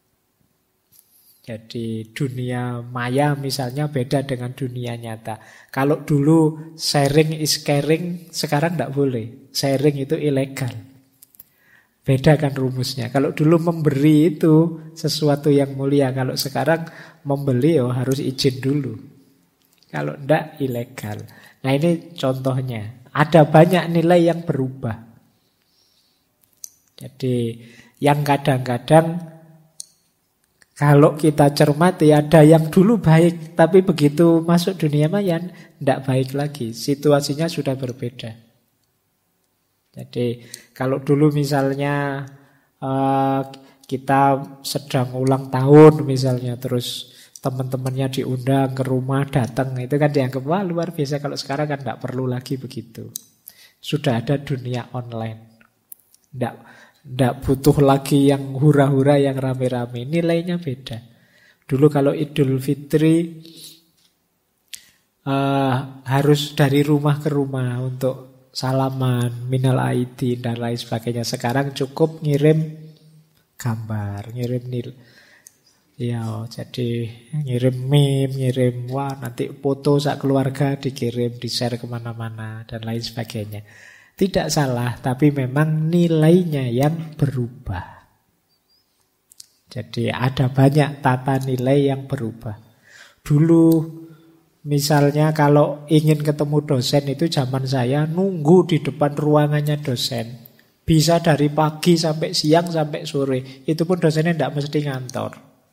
Jadi dunia maya misalnya beda dengan dunia nyata. Kalau dulu sharing is caring, sekarang tidak boleh. Sharing itu ilegal. Beda kan rumusnya. Kalau dulu memberi itu sesuatu yang mulia. Kalau sekarang membeli harus izin dulu. Kalau tidak ilegal. Nah ini contohnya. Ada banyak nilai yang berubah. Jadi yang kadang-kadang kalau kita cermati ada yang dulu baik. Tapi begitu masuk dunia maya tidak baik lagi. Situasinya sudah berbeda. Jadi kalau dulu misalnya kita sedang ulang tahun misalnya, terus teman-temannya diundang ke rumah, datang, itu kan dianggap wah luar biasa. Kalau sekarang kan tidak perlu lagi begitu. Sudah ada dunia online. Tidak butuh lagi yang hura-hura, yang rame-rame. Nilainya beda. Dulu kalau Idul Fitri harus dari rumah ke rumah untuk salaman, minal aidin dan lain sebagainya. Sekarang cukup ngirim gambar, ngirim nil. Ya, jadi ngirim meme, ngirim nanti foto sak keluarga dikirim, di-share kemana-mana dan lain sebagainya. Tidak salah, tapi memang nilainya yang berubah. Jadi ada banyak tata nilai yang berubah. Dulu misalnya kalau ingin ketemu dosen itu zaman saya nunggu di depan ruangannya dosen. Bisa dari pagi sampai siang sampai sore. Itu pun dosennya tidak mesti ngantor.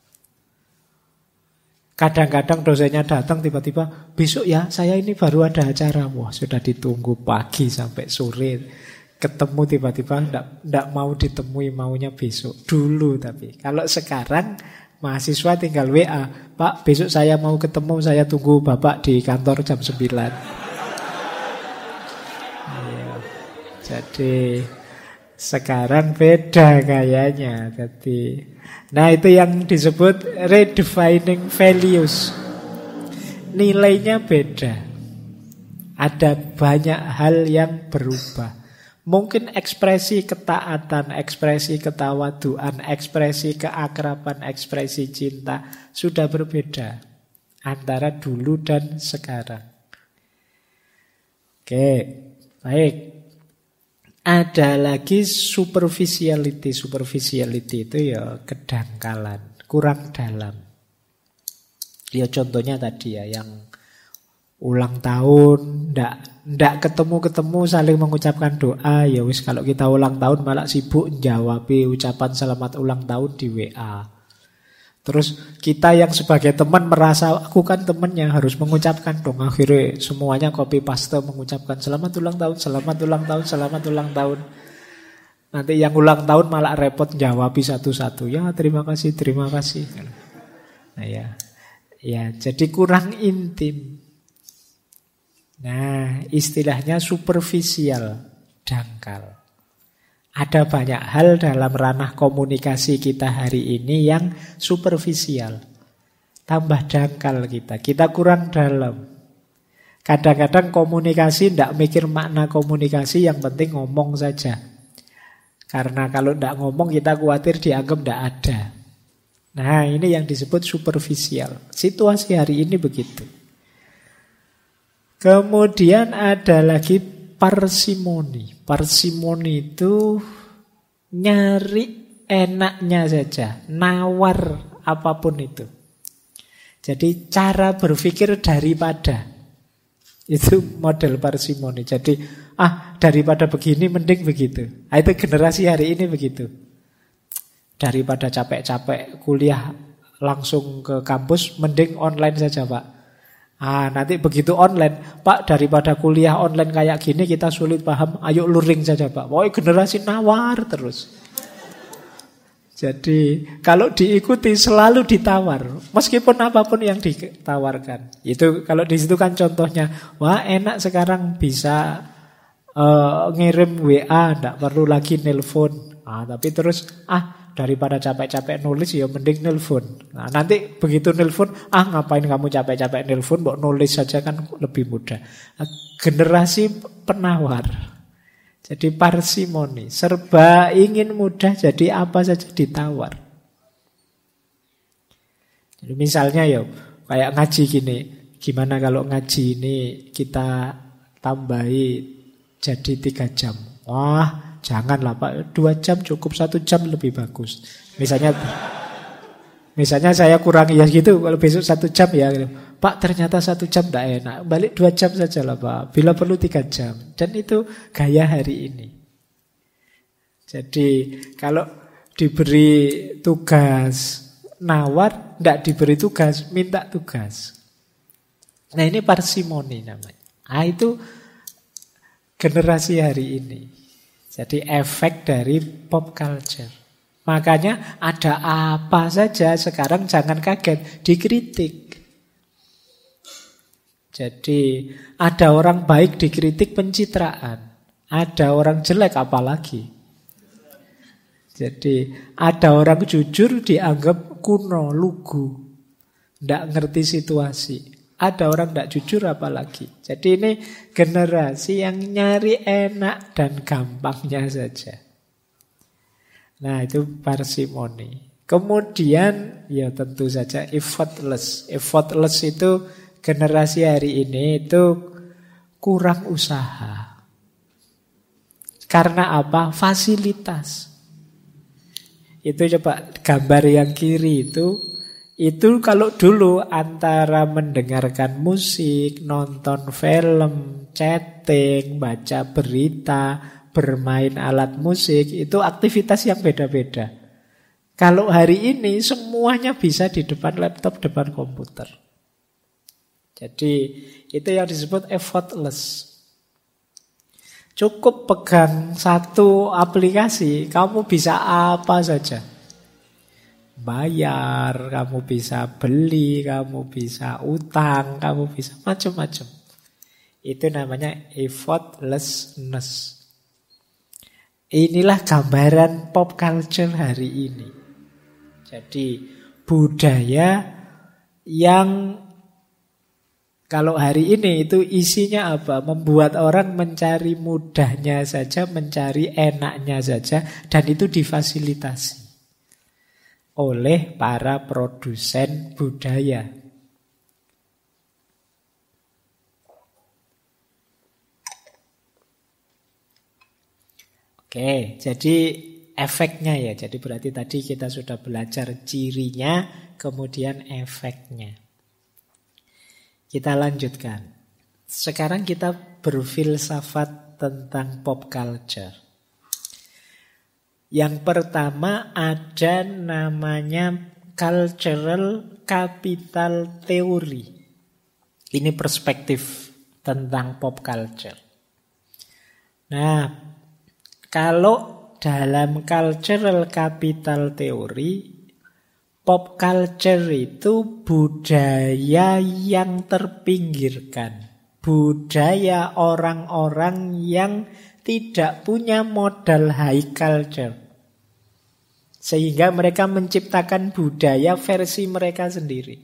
Kadang-kadang dosennya datang tiba-tiba, besok ya saya ini baru ada acara. Wah sudah ditunggu pagi sampai sore. Ketemu tiba-tiba tidak mau ditemui, maunya besok. Dulu tapi. Kalau sekarang mahasiswa tinggal WA, Pak besok saya mau ketemu, saya tunggu Bapak di kantor jam 9. Ya, jadi sekarang beda kayaknya. Nah itu yang disebut redefining values. Nilainya beda. Ada banyak hal yang berubah. Mungkin ekspresi ketaatan, ekspresi ketawaduan, ekspresi keakraban, ekspresi cinta sudah berbeda antara dulu dan sekarang. Oke, baik. Ada lagi superficiality. Superficiality itu ya kedangkalan, kurang dalam. Ya contohnya tadi ya, yang ulang tahun, ndak ketemu-ketemu saling mengucapkan doa. Ya wis, kalau kita ulang tahun malah sibuk jawab ucapan selamat ulang tahun di WA. Terus kita yang sebagai teman merasa aku kan temennya harus mengucapkan dong. Akhirnya semuanya copy paste mengucapkan selamat ulang tahun, selamat ulang tahun, selamat ulang tahun. Nanti yang ulang tahun malah repot jawab satu-satu. Ya terima kasih, terima kasih. Nah ya jadi kurang intim. Nah, istilahnya superficial, dangkal. Ada banyak hal dalam ranah komunikasi kita hari ini yang superficial. Tambah dangkal kita kurang dalam. Kadang-kadang komunikasi tidak mikir makna komunikasi, yang penting ngomong saja. Karena kalau tidak ngomong kita khawatir dianggap tidak ada. Nah, ini yang disebut superficial. Situasi hari ini begitu. Kemudian ada lagi parsimoni. Parsimoni itu nyari enaknya saja, nawar apapun itu. Jadi cara berpikir daripada. Itu model parsimoni. Jadi daripada begini mending begitu. Itu generasi hari ini begitu. Daripada capek-capek kuliah langsung ke kampus, mending online saja Pak. Nanti begitu online, Pak, daripada kuliah online kayak gini kita sulit paham, ayo luring saja Pak. Wah, generasi nawar terus. Jadi kalau diikuti selalu ditawar, meskipun apapun yang ditawarkan. Itu kalau di situ kan contohnya, wah enak sekarang bisa ngirim WA, tidak perlu lagi nelpon. Tapi terus daripada capek-capek nulis ya mending nelpon. Nah, nanti begitu nelpon, ngapain kamu capek-capek nelpon, mbok nulis saja kan lebih mudah. Generasi penawar. Jadi parsimoni, serba ingin mudah, jadi apa saja ditawar. Jadi misalnya kayak ngaji gini, gimana kalau ngaji ini kita tambahi jadi 3 jam. Wah, janganlah Pak, 2 jam cukup, 1 jam lebih bagus. Misalnya saya kurang gitu, kalau besok 1 jam ya. Pak, ternyata 1 jam tidak enak, balik 2 jam saja lah Pak, bila perlu 3 jam. Dan itu gaya hari ini. Jadi kalau diberi tugas nawar, tidak diberi tugas, minta tugas. Nah ini parsimoni namanya. Itu generasi hari ini. Jadi efek dari pop culture. Makanya ada apa saja sekarang jangan kaget, dikritik. Jadi ada orang baik dikritik pencitraan, ada orang jelek apalagi. Jadi ada orang jujur dianggap kuno, lugu, tidak ngerti situasi. Ada orang tidak jujur apalagi. Jadi ini generasi yang nyari enak dan gampangnya saja. Nah itu parsimoni. Kemudian ya tentu saja effortless. Effortless itu generasi hari ini itu kurang usaha. Karena apa? Fasilitas. Itu coba gambar yang kiri itu kalau dulu antara mendengarkan musik, nonton film, chatting, baca berita, bermain alat musik, itu aktivitas yang beda-beda. Kalau hari ini semuanya bisa di depan laptop, depan komputer. Jadi itu yang disebut effortless. Cukup pegang satu aplikasi, kamu bisa apa saja. Bayar, kamu bisa beli, kamu bisa utang, kamu bisa macam-macam. Itu namanya effortlessness. Inilah gambaran pop culture hari ini. Jadi budaya yang Kalau hari ini itu isinya apa? Membuat orang mencari mudahnya saja, mencari enaknya saja, dan itu difasilitasi oleh para produsen budaya. Oke, jadi efeknya ya. Jadi berarti tadi kita sudah belajar cirinya, kemudian efeknya. Kita lanjutkan. Sekarang kita berfilsafat tentang pop culture. Yang pertama ada namanya cultural capital theory. Ini perspektif tentang pop culture. Nah, kalau dalam cultural capital theory, pop culture itu budaya yang terpinggirkan. Budaya orang-orang yang tidak punya modal high culture. Sehingga mereka menciptakan budaya versi mereka sendiri.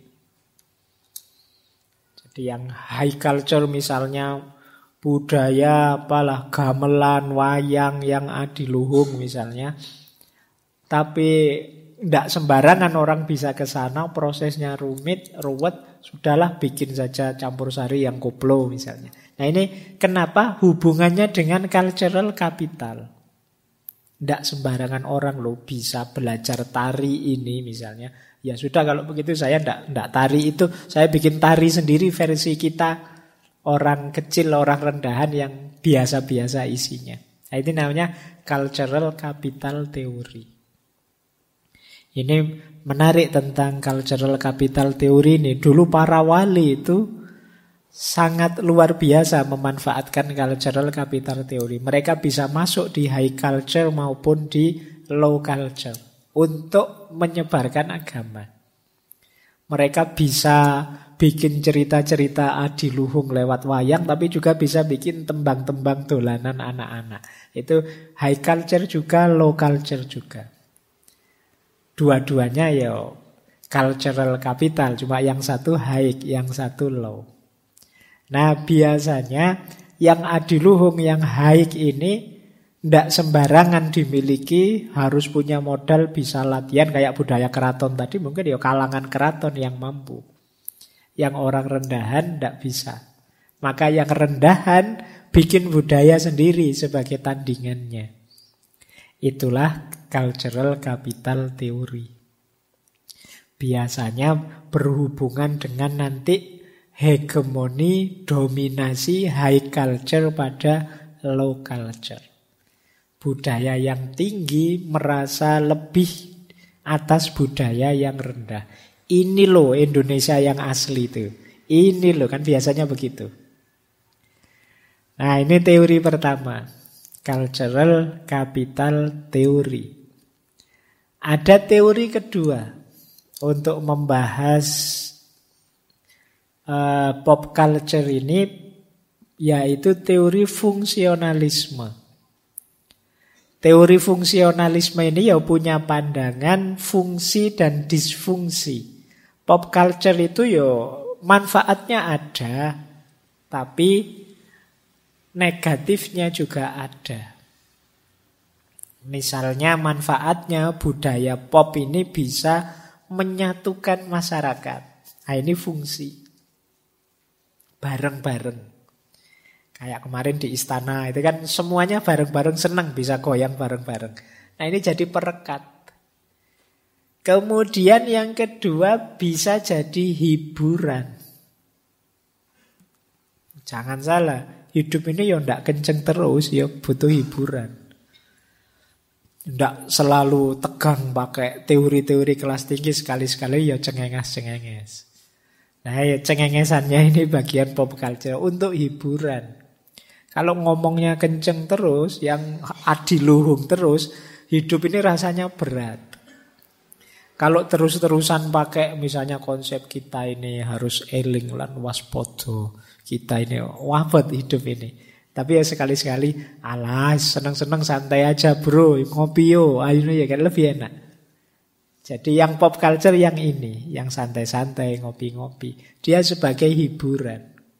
Jadi yang high culture misalnya budaya apalah gamelan, wayang yang adiluhung misalnya. Tapi tidak sembarangan orang bisa ke sana, prosesnya rumit, ruwet, sudahlah bikin saja campur sari yang koplo misalnya. Nah ini kenapa hubungannya dengan cultural capital. Tidak sembarangan orang loh bisa belajar tari ini misalnya. Ya sudah kalau begitu saya tidak tari itu, saya bikin tari sendiri versi kita orang kecil, orang rendahan yang biasa-biasa isinya. Nah itu namanya cultural capital theory. Ini menarik tentang cultural capital theory ini. Dulu para wali itu sangat luar biasa memanfaatkan cultural capital theory. Mereka bisa masuk di high culture maupun di low culture untuk menyebarkan agama. Mereka bisa bikin cerita-cerita adiluhung lewat wayang, tapi juga bisa bikin tembang-tembang dolanan anak-anak. Itu high culture juga, low culture juga. Dua-duanya ya cultural capital, cuma yang satu high, yang satu low. Nah biasanya yang adiluhung, yang high ini tidak sembarangan dimiliki, harus punya modal, bisa latihan kayak budaya keraton tadi, mungkin ya kalangan keraton yang mampu. Yang orang rendahan tidak bisa. Maka yang rendahan bikin budaya sendiri sebagai tandingannya. Itulah cultural capital theory. Biasanya berhubungan dengan nanti hegemoni, dominasi high culture pada low culture. Budaya yang tinggi merasa lebih atas budaya yang rendah. Ini loh Indonesia yang asli itu. Ini loh, kan biasanya begitu. Nah ini teori pertama, cultural capital theory. Ada teori kedua untuk membahas pop culture ini, yaitu teori fungsionalisme. Teori fungsionalisme ini ya punya pandangan fungsi dan disfungsi. Pop culture itu ya manfaatnya ada, tapi negatifnya juga ada. Misalnya manfaatnya budaya pop ini bisa menyatukan masyarakat. Nah ini fungsi. Bareng-bareng. Kayak kemarin di istana itu kan semuanya bareng-bareng senang bisa goyang bareng-bareng. Nah ini jadi perekat. Kemudian yang kedua bisa jadi hiburan. Jangan salah, hidup ini ya tidak kenceng terus, ya butuh hiburan. Tidak selalu tegang pakai teori-teori kelas tinggi, sekali-sekali ya cengenges-cengenges. Nah ya cengengesannya ini bagian pop culture untuk hiburan. Kalau ngomongnya kenceng terus, yang adiluhung terus, hidup ini rasanya berat. Kalau terus-terusan pakai misalnya konsep kita ini harus eling lan waspodo, kita ini wabot hidup ini. Tapi ya sekali-sekali, alah seneng-seneng santai aja bro, ngopi yo, ayo ya kan lebih enak. Jadi yang pop culture yang ini, yang santai-santai, ngopi-ngopi, dia sebagai hiburan.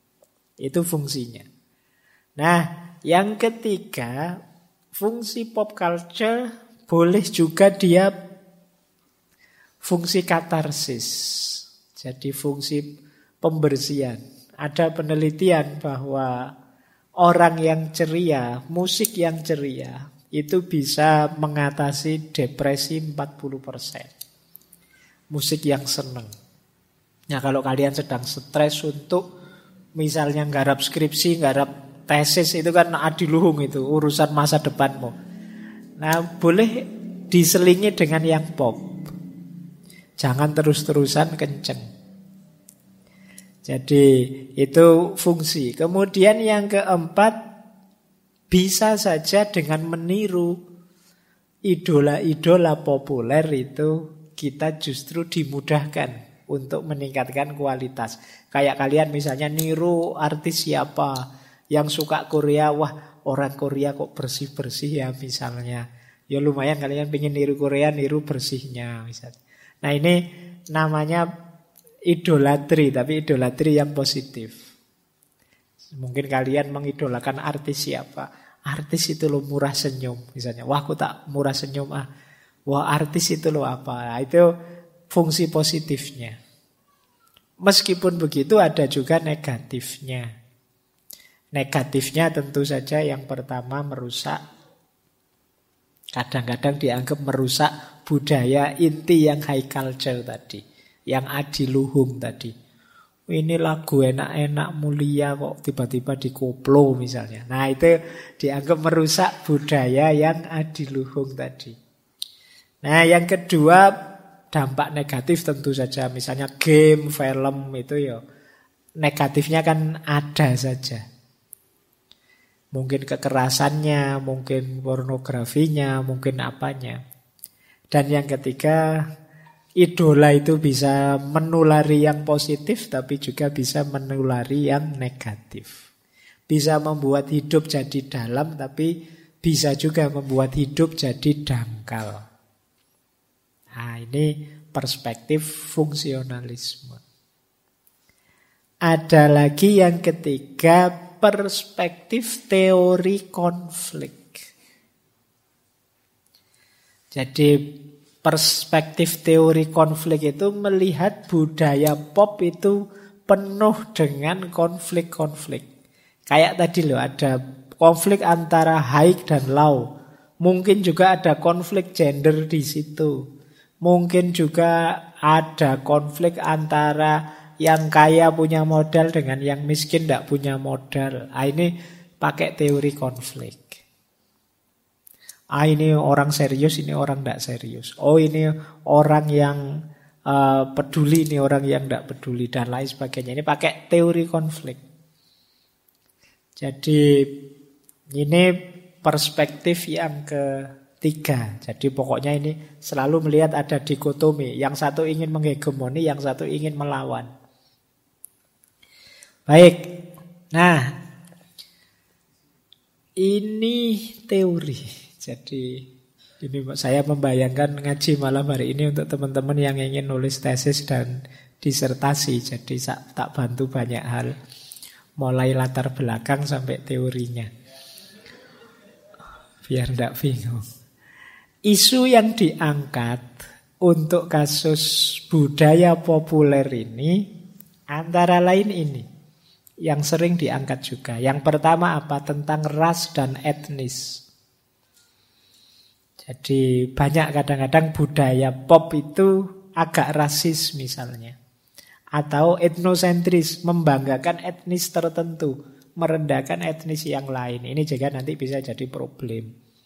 Itu fungsinya. Nah, yang ketiga, fungsi pop culture boleh juga dia fungsi katarsis. Jadi fungsi pembersihan. Ada penelitian bahwa orang yang ceria, musik yang ceria, itu bisa mengatasi depresi 40%. Musik yang seneng. Nah, kalau kalian sedang stres untuk misalnya nggarap skripsi, nggarap tesis, itu kan adiluhung itu, urusan masa depanmu. Nah, boleh diselingi dengan yang pop. Jangan terus-terusan kenceng. Jadi itu fungsi. Kemudian yang keempat, bisa saja dengan meniru idola-idola populer itu kita justru dimudahkan untuk meningkatkan kualitas. Kayak kalian misalnya niru artis siapa yang suka Korea, wah orang Korea kok bersih-bersih ya misalnya. Ya lumayan kalian pengen niru Korea, niru bersihnya misalnya. Nah ini namanya idolatri, tapi idolatri yang positif. Mungkin kalian mengidolakan artis siapa. Artis itu lo murah senyum misalnya. Wah aku tak murah senyum ah. Wah artis itu lo apa. Nah, itu fungsi positifnya. Meskipun begitu ada juga negatifnya. Negatifnya tentu saja yang pertama merusak. Kadang-kadang dianggap merusak budaya inti yang high culture tadi. Yang adiluhung tadi. Ini lagu enak-enak mulia kok tiba-tiba dikoplo misalnya. Nah itu dianggap merusak budaya yang adiluhung tadi. Nah yang kedua dampak negatif tentu saja. Misalnya game, film itu ya negatifnya kan ada saja. Mungkin kekerasannya, mungkin pornografinya, mungkin apanya. Dan yang ketiga, idola itu bisa menulari yang positif, tapi juga bisa menulari yang negatif. Bisa membuat hidup jadi dalam, tapi bisa juga membuat hidup jadi dangkal. Nah, ini perspektif fungsionalisme. Ada lagi yang ketiga, perspektif teori konflik. Jadi perspektif teori konflik itu melihat budaya pop itu penuh dengan konflik-konflik. Kayak tadi loh, ada konflik antara high dan low. Mungkin juga ada konflik gender di situ. Mungkin juga ada konflik antara yang kaya punya modal dengan yang miskin tidak punya modal. Ini pakai teori konflik. Ini orang serius, ini orang tidak serius. Oh ini orang yang peduli, ini orang yang tidak peduli, dan lain sebagainya. Ini pakai teori konflik. Jadi ini perspektif yang ketiga. Jadi pokoknya ini selalu melihat ada dikotomi. Yang satu ingin menghegemoni, yang satu ingin melawan. Baik, nah ini teori. Jadi ini saya membayangkan ngaji malam hari ini untuk teman-teman yang ingin nulis tesis dan disertasi. Jadi tak bantu banyak hal, mulai latar belakang sampai teorinya, biar tidak bingung. Isu yang diangkat untuk kasus budaya populer ini antara lain ini. Yang sering diangkat juga. Yang pertama apa? Tentang ras dan etnis. Jadi banyak kadang-kadang budaya pop itu agak rasis misalnya. Atau etnosentris, membanggakan etnis tertentu, merendahkan etnis yang lain. Ini juga nanti bisa jadi problem.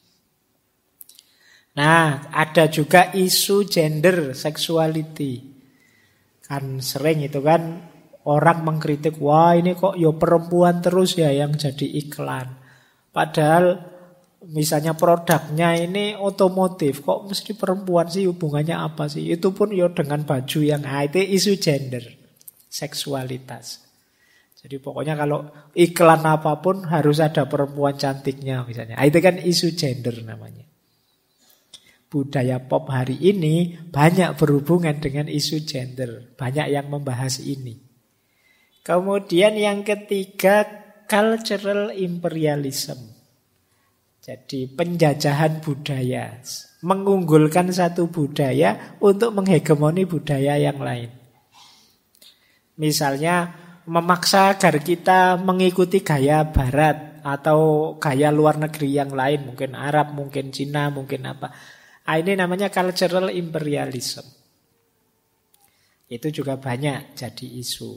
Nah, ada juga isu gender, sexuality. Kan sering itu kan orang mengkritik, wah ini kok ya perempuan terus ya yang jadi iklan. Padahal misalnya produknya ini otomotif, kok mesti perempuan sih, hubungannya apa sih? Itu pun ya dengan baju yang itu isu gender, seksualitas. Jadi pokoknya kalau iklan apapun harus ada perempuan cantiknya misalnya. Itu kan isu gender namanya. Budaya pop hari ini banyak berhubungan dengan isu gender. Banyak yang membahas ini. Kemudian yang ketiga, cultural imperialism. Jadi penjajahan budaya, mengunggulkan satu budaya untuk menghegemoni budaya yang lain. Misalnya memaksa agar kita mengikuti gaya barat atau gaya luar negeri yang lain, mungkin Arab, mungkin Cina, mungkin apa. Ini namanya cultural imperialism. Itu juga banyak jadi isu.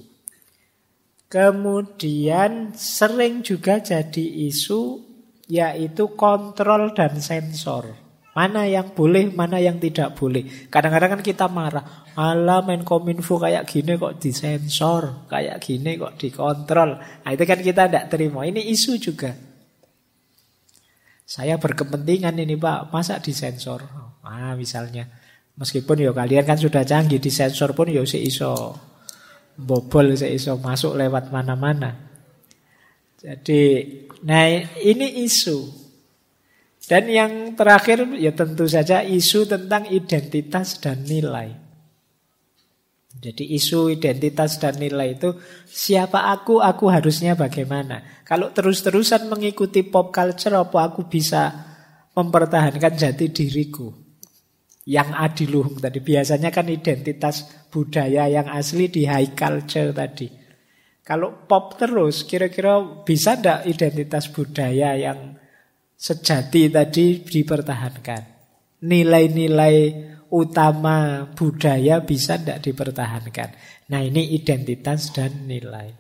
Kemudian sering juga jadi isu yaitu kontrol dan sensor. Mana yang boleh, mana yang tidak boleh. Kadang-kadang kan kita marah, alah Menkominfo kayak gini kok disensor, kayak gini kok dikontrol. Nah itu kan kita tidak terima. Ini isu juga. Saya berkepentingan ini Pak, masa disensor? Misalnya, meskipun ya kalian kan sudah canggih, disensor pun ya iso bobol, iso masuk lewat mana-mana. Jadi, nah ini isu. Dan yang terakhir ya tentu saja isu tentang identitas dan nilai. Jadi isu identitas dan nilai itu siapa aku harusnya bagaimana. Kalau terus-terusan mengikuti pop culture, apa aku bisa mempertahankan jati diriku yang adiluhung tadi. Biasanya kan identitas budaya yang asli di high culture tadi. Kalau pop terus, kira-kira bisa tidak identitas budaya yang sejati tadi dipertahankan? Nilai-nilai utama budaya bisa tidak dipertahankan? Nah ini identitas dan nilai.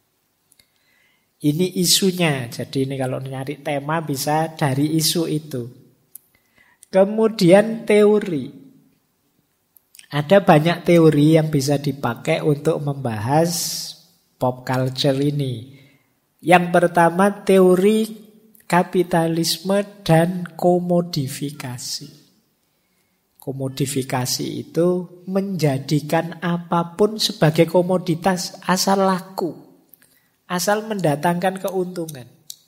Ini isunya. Jadi ini kalau nyari tema bisa dari isu itu. Kemudian teori. Ada banyak teori yang bisa dipakai untuk membahas pop culture ini. Yang pertama teori kapitalisme dan komodifikasi. Komodifikasi itu menjadikan apapun sebagai komoditas asal laku, asal mendatangkan keuntungan.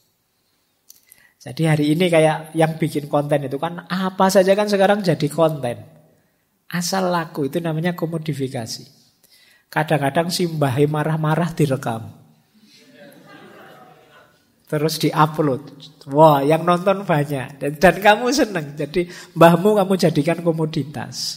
Jadi hari ini kayak yang bikin konten itu kan apa saja kan sekarang jadi konten. Asal laku itu namanya komodifikasi. Kadang-kadang si mbah marah-marah direkam. Terus diupload. Wah, yang nonton banyak. Dan kamu seneng. Jadi mbahmu kamu jadikan komoditas.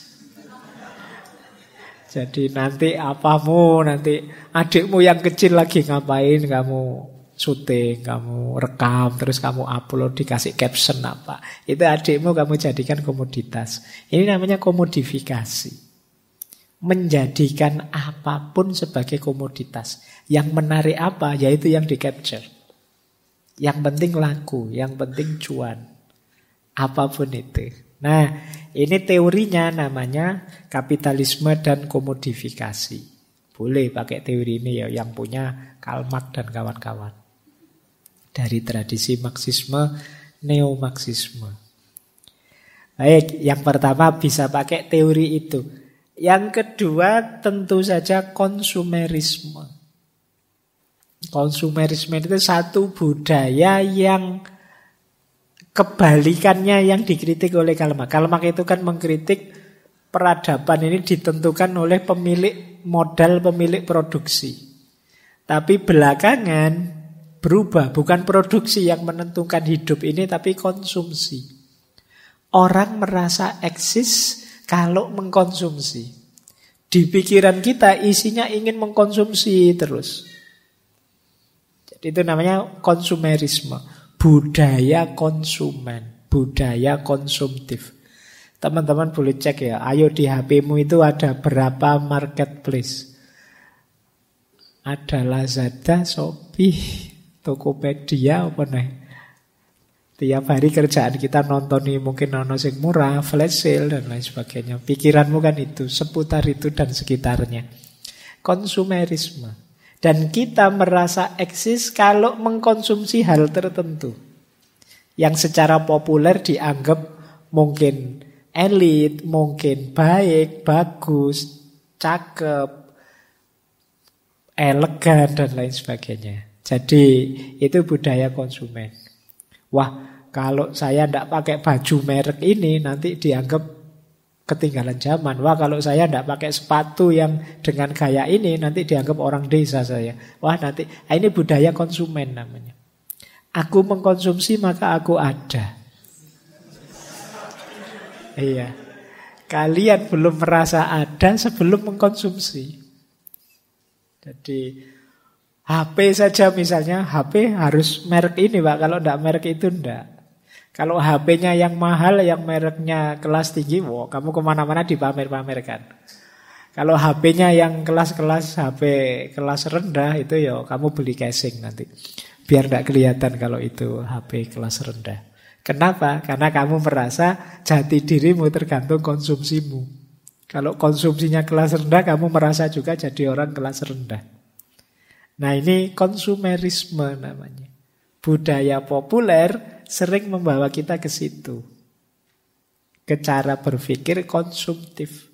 Jadi nanti nanti adikmu yang kecil lagi ngapain, kamu syuting, kamu rekam, terus kamu upload, dikasih caption apa. Itu adikmu kamu jadikan komoditas. Ini namanya komodifikasi. Menjadikan apapun sebagai komoditas. Yang menarik apa? Yaitu yang di-capture. Yang penting laku, yang penting cuan. Apapun itu. Nah, ini teorinya namanya kapitalisme dan komodifikasi. Boleh pakai teori ini ya, yang punya Karl Marx dan kawan-kawan. Dari tradisi Marxisme, neo-Marxisme. Baik, yang pertama bisa pakai teori itu. Yang kedua tentu saja konsumerisme. Konsumerisme itu satu budaya yang kebalikannya yang dikritik oleh Karl Marx. Karl Marx itu kan mengkritik peradaban ini ditentukan oleh pemilik modal, pemilik produksi. Tapi belakangan berubah, bukan produksi yang menentukan hidup ini, tapi konsumsi. Orang merasa eksis kalau mengkonsumsi. Di pikiran kita isinya ingin mengkonsumsi terus. Jadi itu namanya konsumerisme. Budaya konsumen, budaya konsumtif. Teman-teman boleh cek ya, ayo di HP-mu itu ada berapa marketplace. Ada Lazada, Shopee, Tokopedia, apa nih? Tiap hari kerjaan kita nontoni mungkin ono sing murah, flash sale dan lain sebagainya. Pikiranmu kan itu, seputar itu dan sekitarnya. Konsumerisme. Dan kita merasa eksis kalau mengkonsumsi hal tertentu. Yang secara populer dianggap mungkin elit, mungkin baik, bagus, cakep, elegan dan lain sebagainya. Jadi itu budaya konsumen. Wah, kalau saya tidak pakai baju merek ini nanti dianggap ketinggalan zaman. Wah, kalau saya tidak pakai sepatu yang dengan gaya ini, nanti dianggap orang desa saya. Wah, nanti ini budaya konsumen namanya. Aku mengkonsumsi maka aku ada. Iya. Kalian belum merasa ada sebelum mengkonsumsi. Jadi HP saja misalnya, HP harus merek ini Pak. Kalau tidak merek itu tidak. Kalau HP-nya yang mahal, yang mereknya kelas tinggi, wow, kamu kemana-mana dipamer-pamerkan. Kalau HP-nya yang kelas-kelas, HP kelas rendah, itu ya kamu beli casing nanti. Biar tidak kelihatan kalau itu HP kelas rendah. Kenapa? Karena kamu merasa jati dirimu tergantung konsumsimu. Kalau konsumsinya kelas rendah, kamu merasa juga jadi orang kelas rendah. Nah, ini konsumerisme namanya. Budaya populer sering membawa kita ke situ. Ke cara berpikir konsumtif.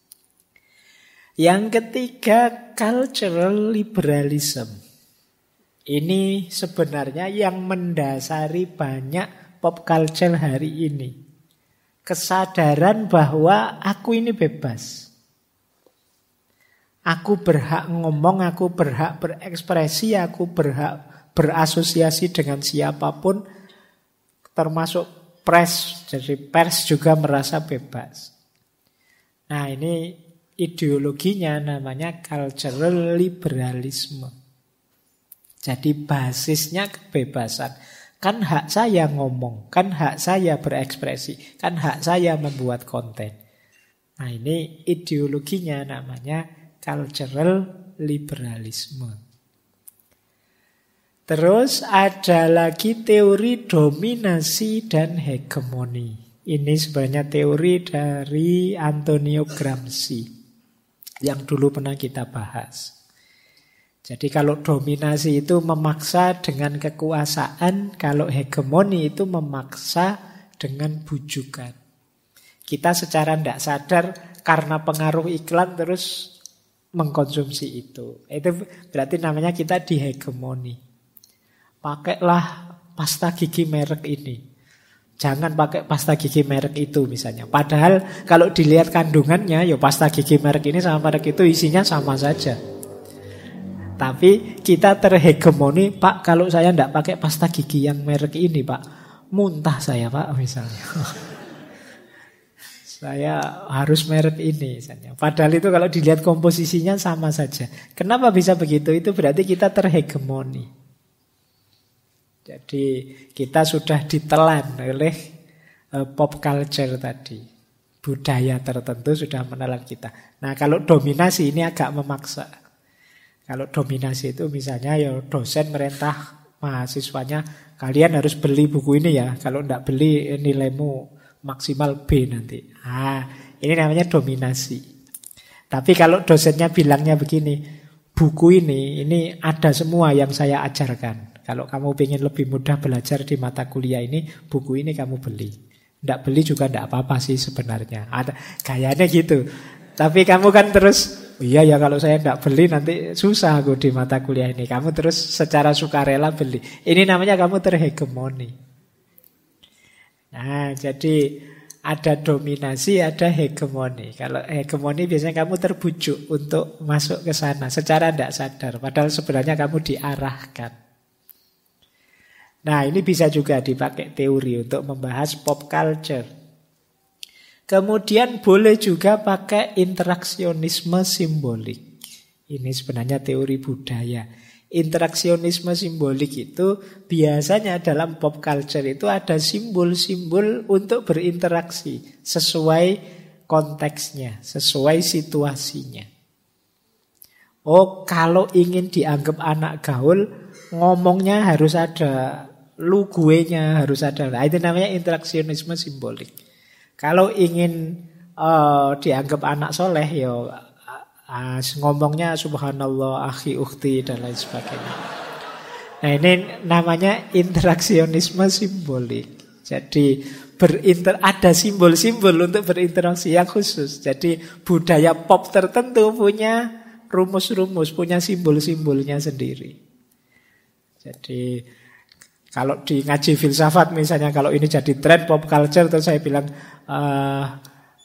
Yang ketiga, cultural liberalism. Ini sebenarnya yang mendasari banyak pop culture hari ini. Kesadaran bahwa aku ini bebas. Aku berhak ngomong, aku berhak berekspresi, aku berhak berasosiasi dengan siapapun, termasuk pers. Jadi pers juga merasa bebas. Nah, ini ideologinya namanya cultural liberalisme. Jadi basisnya kebebasan. Kan hak saya ngomong, kan hak saya berekspresi, kan hak saya membuat konten. Nah, ini ideologinya namanya cultural liberalisme. Terus ada lagi teori dominasi dan hegemoni. Ini sebenarnya teori dari Antonio Gramsci yang dulu pernah kita bahas. Jadi kalau dominasi itu memaksa dengan kekuasaan, kalau hegemoni itu memaksa dengan bujukan. Kita secara tidak sadar karena pengaruh iklan terus mengkonsumsi itu. Itu berarti namanya kita dihegemoni. Pakailah pasta gigi merek ini. Jangan pakai pasta gigi merek itu misalnya. Padahal kalau dilihat kandungannya, ya pasta gigi merek ini sama merek itu isinya sama saja. Tapi kita terhegemoni, Pak, kalau saya tidak pakai pasta gigi yang merek ini, Pak, muntah saya, Pak, misalnya. Saya harus merek ini misalnya. Padahal itu kalau dilihat komposisinya sama saja. Kenapa bisa begitu? Itu berarti kita terhegemoni. Jadi kita sudah ditelan oleh pop culture tadi. Budaya tertentu sudah menelan kita. Nah, kalau dominasi ini agak memaksa. Kalau dominasi itu misalnya ya dosen merintah mahasiswanya, kalian harus beli buku ini ya. Kalau tidak beli nilaimu maksimal B nanti. Nah, ini namanya dominasi. Tapi kalau dosennya bilangnya begini, buku ini ada semua yang saya ajarkan. Kalau kamu ingin lebih mudah belajar di mata kuliah ini, buku ini kamu beli. Tidak beli juga tidak apa-apa sih sebenarnya. Ada gayanya gitu. Tapi kamu kan terus, iya ya kalau saya tidak beli nanti susah aku di mata kuliah ini. Kamu terus secara sukarela beli. Ini namanya kamu terhegemoni. Nah, jadi ada dominasi, ada hegemoni. Kalau hegemoni biasanya kamu terbujuk untuk masuk ke sana secara tidak sadar. Padahal sebenarnya kamu diarahkan. Nah, ini bisa juga dipakai teori untuk membahas pop culture. Kemudian boleh juga pakai interaksionisme simbolik. Ini sebenarnya teori budaya. Interaksionisme simbolik itu biasanya dalam pop culture itu ada simbol-simbol untuk berinteraksi sesuai konteksnya, sesuai situasinya. Oh, kalau ingin dianggap anak gaul, ngomongnya harus ada luguenya, harus ada. Nah, itu namanya interaksionisme simbolik. Kalau ingin dianggap anak soleh, ya ngomongnya subhanallah, akhi, ukhti, dan lain sebagainya. Nah, ini namanya interaksionisme simbolik. Jadi ada simbol-simbol untuk berinteraksi yang khusus. Jadi budaya pop tertentu punya rumus-rumus, punya simbol-simbolnya sendiri. Jadi kalau di ngaji filsafat misalnya, kalau ini jadi tren pop culture, terus saya bilang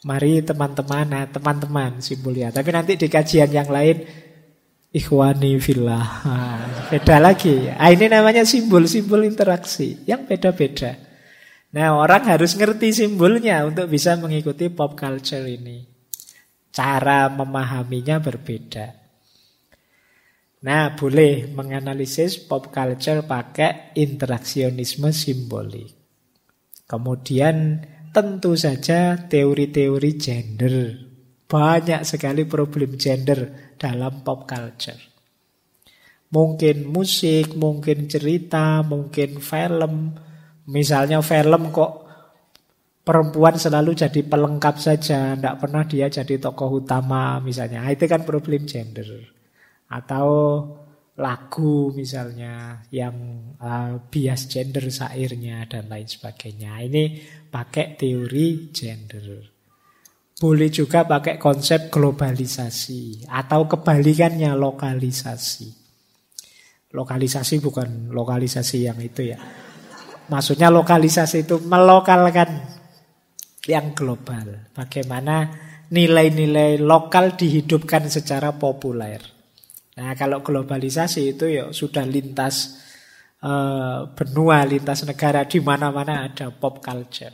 Mari teman-teman simbolnya. Tapi nanti di kajian yang lain ikhwani fillah. Beda lagi. Ini namanya simbol-simbol interaksi yang beda-beda. Nah, orang harus ngerti simbolnya untuk bisa mengikuti pop culture ini. Cara memahaminya berbeda. Nah, boleh menganalisis pop culture pakai interaksionisme simbolik. Kemudian tentu saja teori-teori gender. Banyak sekali problem gender dalam pop culture. Mungkin musik, mungkin cerita, mungkin film. Misalnya film kok perempuan selalu jadi pelengkap saja, tidak pernah dia jadi tokoh utama misalnya. Itu kan problem gender. Atau lagu misalnya yang bias gender syairnya dan lain sebagainya. Ini pakai teori gender. Boleh juga pakai konsep globalisasi atau kebalikannya lokalisasi. Lokalisasi bukan lokalisasi yang itu ya. Maksudnya lokalisasi itu melokalkan yang global. Bagaimana nilai-nilai lokal dihidupkan secara populer. Nah, kalau globalisasi itu ya sudah lintas benua, lintas negara, di mana-mana ada pop culture.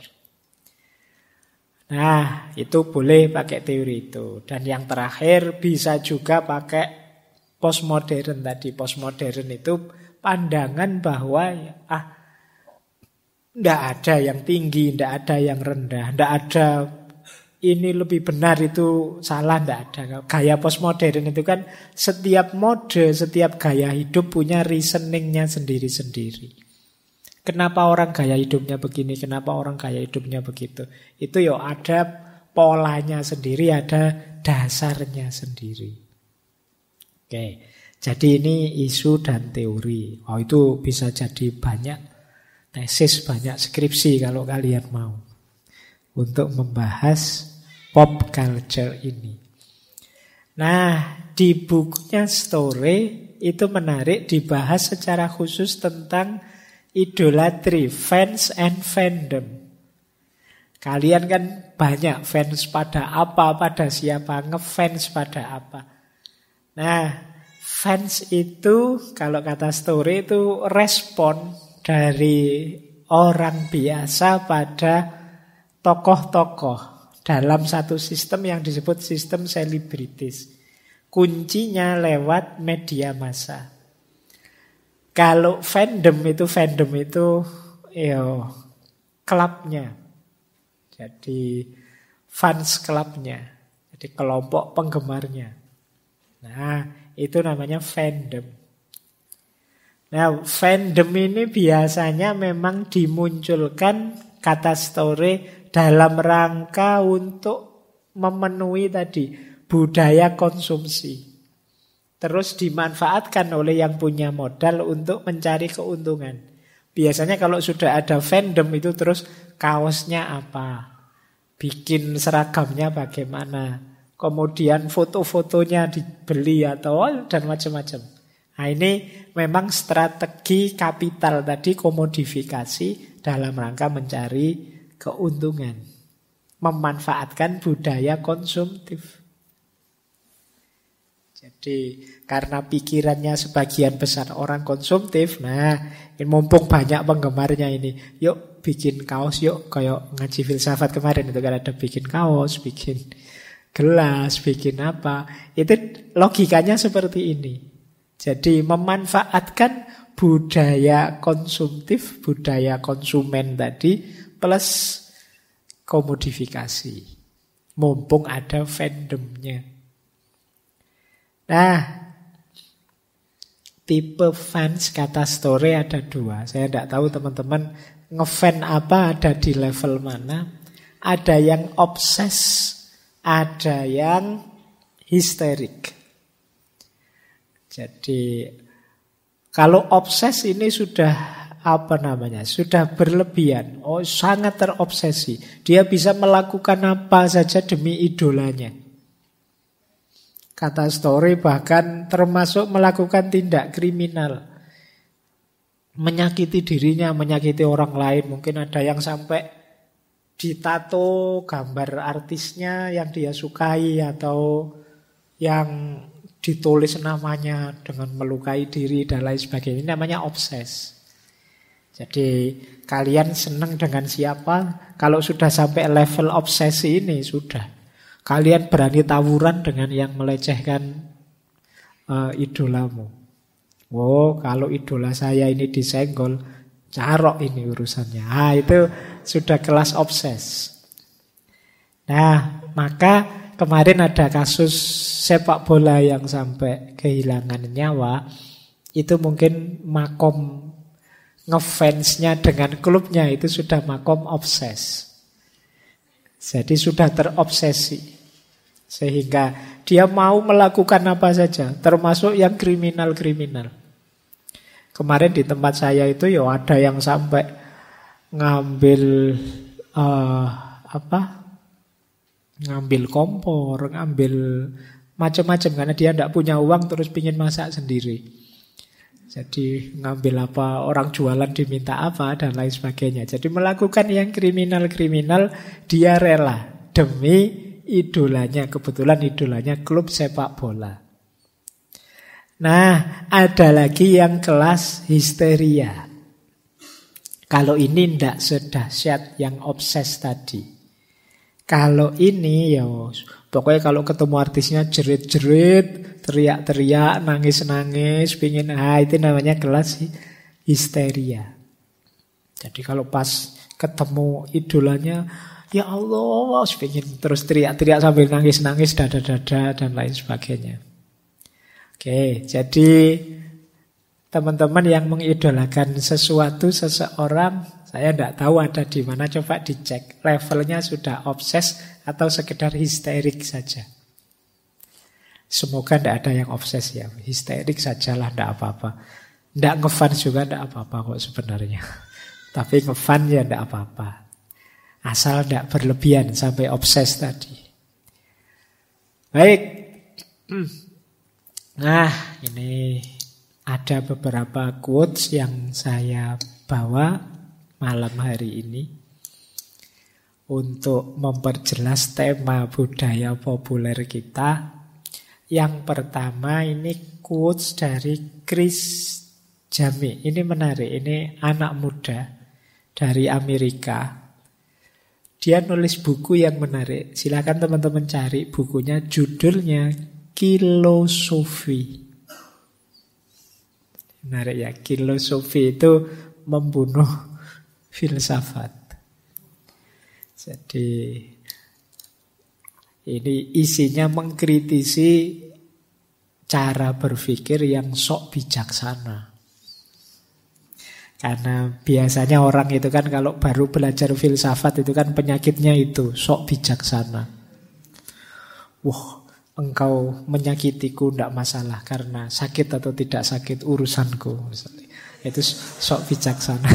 Nah, itu boleh pakai teori itu. Dan yang terakhir bisa juga pakai postmodern tadi. Postmodern itu pandangan bahwa tidak ada yang tinggi, tidak ada yang rendah, tidak ada ini lebih benar, itu salah, tidak ada. Gaya postmodern itu kan setiap mode, setiap gaya hidup punya reasoningnya sendiri-sendiri. Kenapa orang gaya hidupnya begini, kenapa orang gaya hidupnya begitu. Itu ya ada polanya sendiri, ada dasarnya sendiri. Oke, jadi ini isu dan teori. Itu bisa jadi banyak tesis, banyak skripsi kalau kalian mau. Untuk membahas pop culture ini. Nah, di bukunya Story itu menarik dibahas secara khusus tentang idolatry, fans and fandom. Kalian kan banyak fans pada apa, pada siapa, ngefans pada apa. Nah, fans itu kalau kata Story itu respon dari orang biasa pada tokoh-tokoh dalam satu sistem yang disebut sistem selebritis. Kuncinya lewat media massa. Kalau fandom itu klubnya. Jadi fans klubnya. Jadi kelompok penggemarnya. Nah, itu namanya fandom. Nah, fandom ini biasanya memang dimunculkan kata Story dalam rangka untuk memenuhi tadi budaya konsumsi. Terus dimanfaatkan oleh yang punya modal untuk mencari keuntungan. Biasanya kalau sudah ada fandom itu terus kaosnya apa, bikin seragamnya bagaimana, kemudian foto-fotonya dibeli atau dan macam-macam. Nah, ini memang strategi kapital tadi, komodifikasi dalam rangka mencari keuntungan, memanfaatkan budaya konsumtif. Jadi karena pikirannya sebagian besar orang konsumtif, nah ini mumpung banyak penggemarnya ini, yuk bikin kaos yuk, kayak ngaji filsafat kemarin itu kan ada bikin kaos, bikin gelas, bikin apa. Itu logikanya seperti ini. Jadi memanfaatkan budaya konsumtif, budaya konsumen tadi plus komodifikasi. Mumpung ada fandomnya. Nah, tipe fans kata Story ada dua. Saya tidak tahu teman-teman ngefan apa, ada di level mana. Ada yang obses, ada yang histerik. Jadi kalau obses ini sudah sudah berlebihan. Sangat terobsesi. Dia bisa melakukan apa saja demi idolanya. Kata Story bahkan termasuk melakukan tindak kriminal. Menyakiti dirinya, menyakiti orang lain. Mungkin ada yang sampai ditato gambar artisnya yang dia sukai atau yang ditulis namanya dengan melukai diri dan lain sebagainya. Ini namanya obses. Jadi kalian senang dengan siapa? Kalau sudah sampai level obsesi ini sudah. Kalian berani tawuran dengan yang melecehkan idolamu. Oh, kalau idola saya ini disenggol, carok ini urusannya. Itu sudah kelas obses. Nah, maka kemarin ada kasus sepak bola yang sampai kehilangan nyawa. Itu mungkin makom ngefansnya dengan klubnya itu sudah makom obses. Jadi sudah terobsesi. Sehingga dia mau melakukan apa saja, termasuk yang kriminal-kriminal. Kemarin di tempat saya itu ya ada yang sampai ngambil ngambil kompor, ngambil macam-macam karena dia tidak punya uang terus pingin masak sendiri. Jadi ngambil apa, orang jualan diminta apa dan lain sebagainya. Jadi melakukan yang kriminal-kriminal dia rela demi idolanya. Kebetulan idolanya klub sepak bola. Nah, ada lagi yang kelas histeria. Kalau ini tidak sedahsyat yang obses tadi. Kalau ini ya pokoknya kalau ketemu artisnya jerit-jerit, teriak-teriak, nangis-nangis, pingin itu namanya kelas histeria. Jadi kalau pas ketemu idolanya, ya Allah, pingin terus teriak-teriak sambil nangis-nangis, dada-dada dan lain sebagainya. Oke, jadi teman-teman yang mengidolakan sesuatu, seseorang, saya tidak tahu ada di mana, coba dicek. Levelnya sudah obses atau sekedar histerik saja. Semoga tidak ada yang obses ya. Histerik sajalah, tidak apa-apa. Tidak ngefans juga tidak apa-apa kok sebenarnya. Tapi ngefans ya tidak apa-apa. Asal tidak berlebihan sampai obses tadi. Baik. Nah, ini ada beberapa quotes yang saya bawa malam hari ini untuk memperjelas tema budaya populer kita. Yang pertama ini quotes dari Chris Jami. Ini menarik, ini anak muda dari Amerika. Dia nulis buku yang menarik. Silakan teman-teman cari bukunya, judulnya Filosofi. Menarik ya, filosofi itu membunuh filsafat. Jadi ini isinya mengkritisi cara berpikir yang sok bijaksana. Karena biasanya orang itu kan kalau baru belajar filsafat itu kan penyakitnya itu, sok bijaksana. Wah, engkau menyakitiku tidak masalah karena sakit atau tidak sakit urusanku misalnya. Itu sok bijaksana.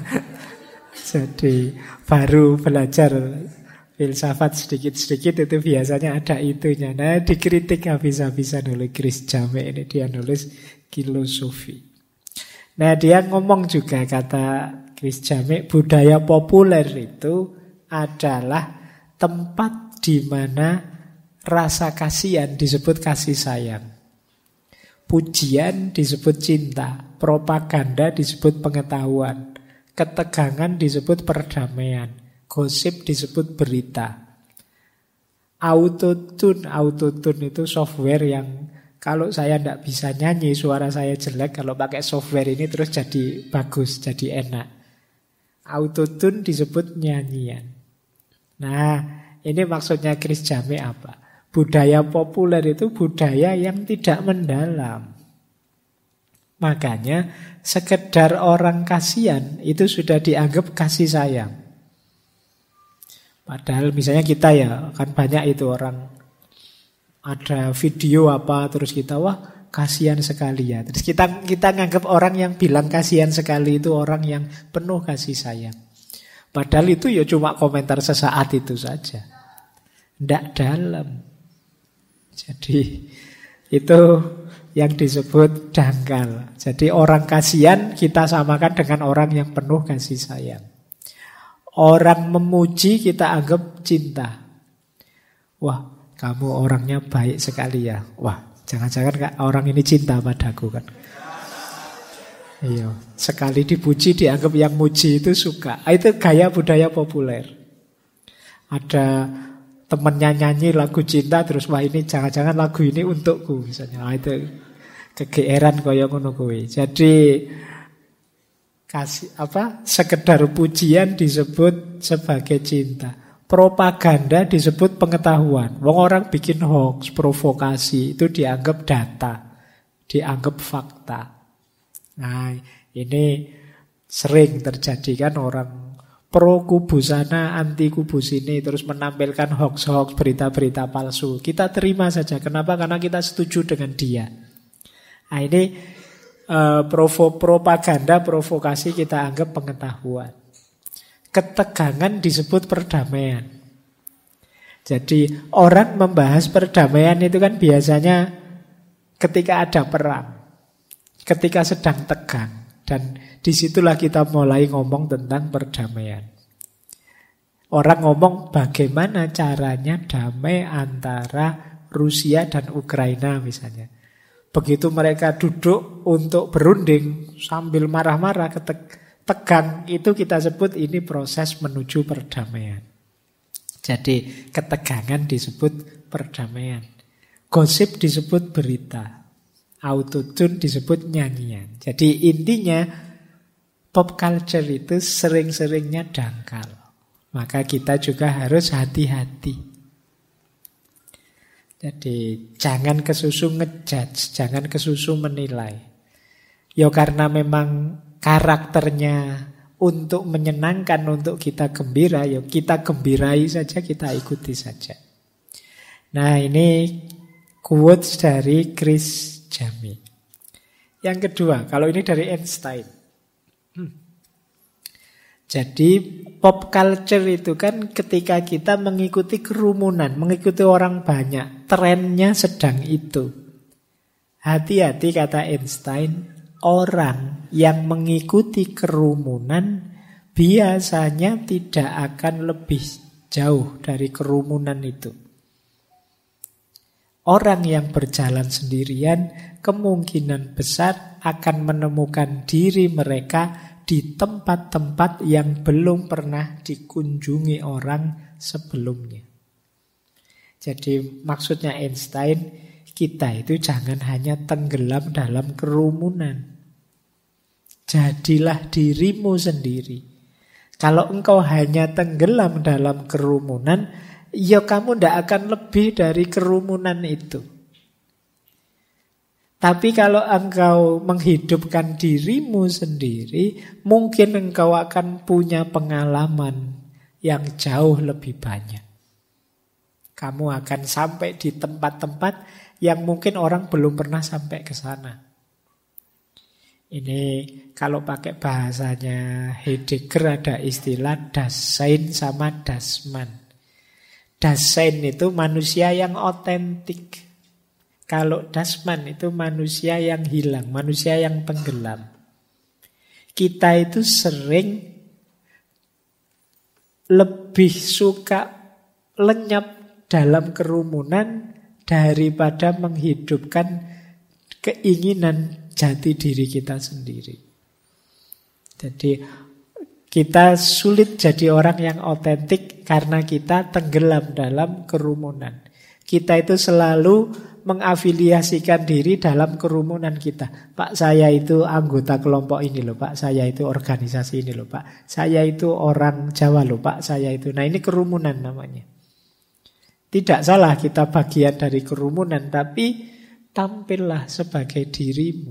Jadi baru belajar filsafat sedikit-sedikit itu biasanya ada itunya. Nah, dikritik habis-habisan oleh Chris Jame ini, dia nulis filosofi. Nah, dia ngomong juga, kata Chris Jame, budaya populer itu adalah tempat di mana rasa kasihan disebut kasih sayang. Pujian disebut cinta. Propaganda disebut pengetahuan. Ketegangan disebut perdamaian. Gosip disebut berita. Autotune itu software yang kalau saya tidak bisa nyanyi, suara saya jelek, kalau pakai software ini terus jadi bagus, jadi enak. Autotune disebut nyanyian. Nah, ini maksudnya Chris Jame apa? Budaya populer itu budaya yang tidak mendalam. Makanya sekedar orang kasihan itu sudah dianggap kasih sayang. Padahal misalnya kita ya, kan banyak itu orang ada video apa terus kita wah kasihan sekali ya. Terus kita nganggap orang yang bilang kasihan sekali itu orang yang penuh kasih sayang. Padahal itu ya cuma komentar sesaat itu saja. Tidak dalam. Jadi itu yang disebut dangkal. Jadi orang kasihan kita samakan dengan orang yang penuh kasih sayang. Orang memuji kita anggap cinta. Wah, kamu orangnya baik sekali ya. Wah, jangan-jangan orang ini cinta padaku kan. Iya, sekali dipuji dianggap yang muji itu suka. Itu gaya budaya populer. Ada temennya nyanyi lagu cinta terus wah ini jangan-jangan lagu ini untukku misalnya. Nah, itu kegeeran kaya ngono kuwi. Jadi sekedar pujian disebut sebagai cinta. Propaganda disebut pengetahuan. Wong orang bikin hoax, provokasi itu dianggap data, dianggap fakta. Nah, ini sering terjadi kan orang pro kubu sana, anti kubu sini, terus menampilkan hoax-hoax, berita-berita palsu. Kita terima saja. Kenapa? Karena kita setuju dengan dia. Nah, ini propaganda, provokasi kita anggap pengetahuan. Ketegangan disebut perdamaian. Jadi orang membahas perdamaian itu kan biasanya ketika ada perang, ketika sedang tegang. Dan disitulah kita mulai ngomong tentang perdamaian. Orang ngomong bagaimana caranya damai antara Rusia dan Ukraina misalnya. Begitu mereka duduk untuk berunding sambil marah-marah tegang, itu kita sebut ini proses menuju perdamaian. Jadi ketegangan disebut perdamaian. Gosip disebut berita. Autotune disebut nyanyian. Jadi intinya pop culture itu sering-seringnya dangkal. Maka kita juga harus hati-hati. Jadi jangan kesusu ngejudge, jangan kesusu menilai. Ya karena memang karakternya untuk menyenangkan, untuk kita gembira, ya kita gembirai saja, kita ikuti saja. Nah, ini quotes dari Chris Jami. Yang kedua, kalau ini dari Einstein. Jadi pop culture itu kan ketika kita mengikuti kerumunan, mengikuti orang banyak, trennya sedang itu. Hati-hati kata Einstein, orang yang mengikuti kerumunan biasanya tidak akan lebih jauh dari kerumunan itu. Orang yang berjalan sendirian kemungkinan besar akan menemukan diri mereka di tempat-tempat yang belum pernah dikunjungi orang sebelumnya. Jadi maksudnya Einstein, kita itu jangan hanya tenggelam dalam kerumunan. Jadilah dirimu sendiri. Kalau engkau hanya tenggelam dalam kerumunan, ya kamu tidak akan lebih dari kerumunan itu. Tapi kalau engkau menghidupkan dirimu sendiri, mungkin engkau akan punya pengalaman yang jauh lebih banyak. Kamu akan sampai di tempat-tempat yang mungkin orang belum pernah sampai ke sana. Ini kalau pakai bahasanya Heidegger ada istilah Dasein sama Dasman. Dasein itu manusia yang otentik. Kalau Dasman itu manusia yang hilang, manusia yang tenggelam. Kita itu sering lebih suka lenyap dalam kerumunan daripada menghidupkan keinginan jati diri kita sendiri. Jadi kita sulit jadi orang yang otentik karena kita tenggelam dalam kerumunan. Kita itu selalu mengafiliasikan diri dalam kerumunan kita. Pak, saya itu anggota kelompok ini loh, Pak. Saya itu organisasi ini loh, Pak. Saya itu orang Jawa loh, Pak. Saya itu. Nah, ini kerumunan namanya. Tidak salah kita bagian dari kerumunan, tapi tampillah sebagai dirimu.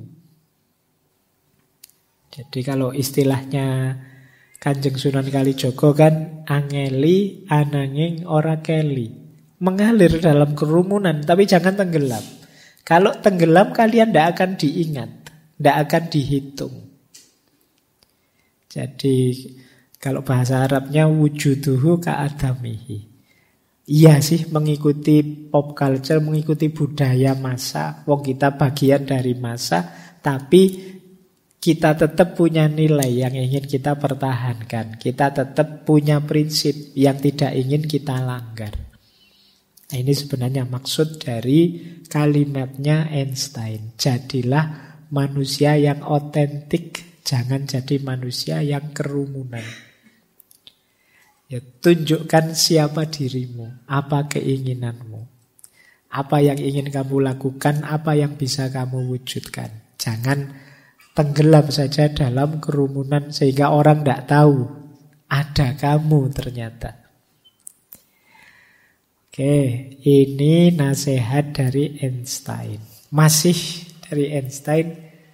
Jadi kalau istilahnya Kanjeng Sunan Kalijogo kan angeli ananging ora keli. Mengalir dalam kerumunan, tapi jangan tenggelam. Kalau tenggelam kalian tidak akan diingat, tidak akan dihitung. Jadi kalau bahasa Arabnya wujuduhu ka'adamihi. Iya sih mengikuti pop culture, mengikuti budaya masa. Wong kita bagian dari masa, tapi Kita tetap punya nilai yang ingin kita pertahankan. Kita tetap punya prinsip yang tidak ingin kita langgar. Nah, ini sebenarnya maksud dari kalimatnya Einstein. Jadilah manusia yang otentik, jangan jadi manusia yang kerumunan. Ya, tunjukkan siapa dirimu, apa keinginanmu, apa yang ingin kamu lakukan, apa yang bisa kamu wujudkan. Jangan tenggelam saja dalam kerumunan sehingga orang tidak tahu ada kamu ternyata. Oke, ini nasihat dari Einstein. Masih dari Einstein,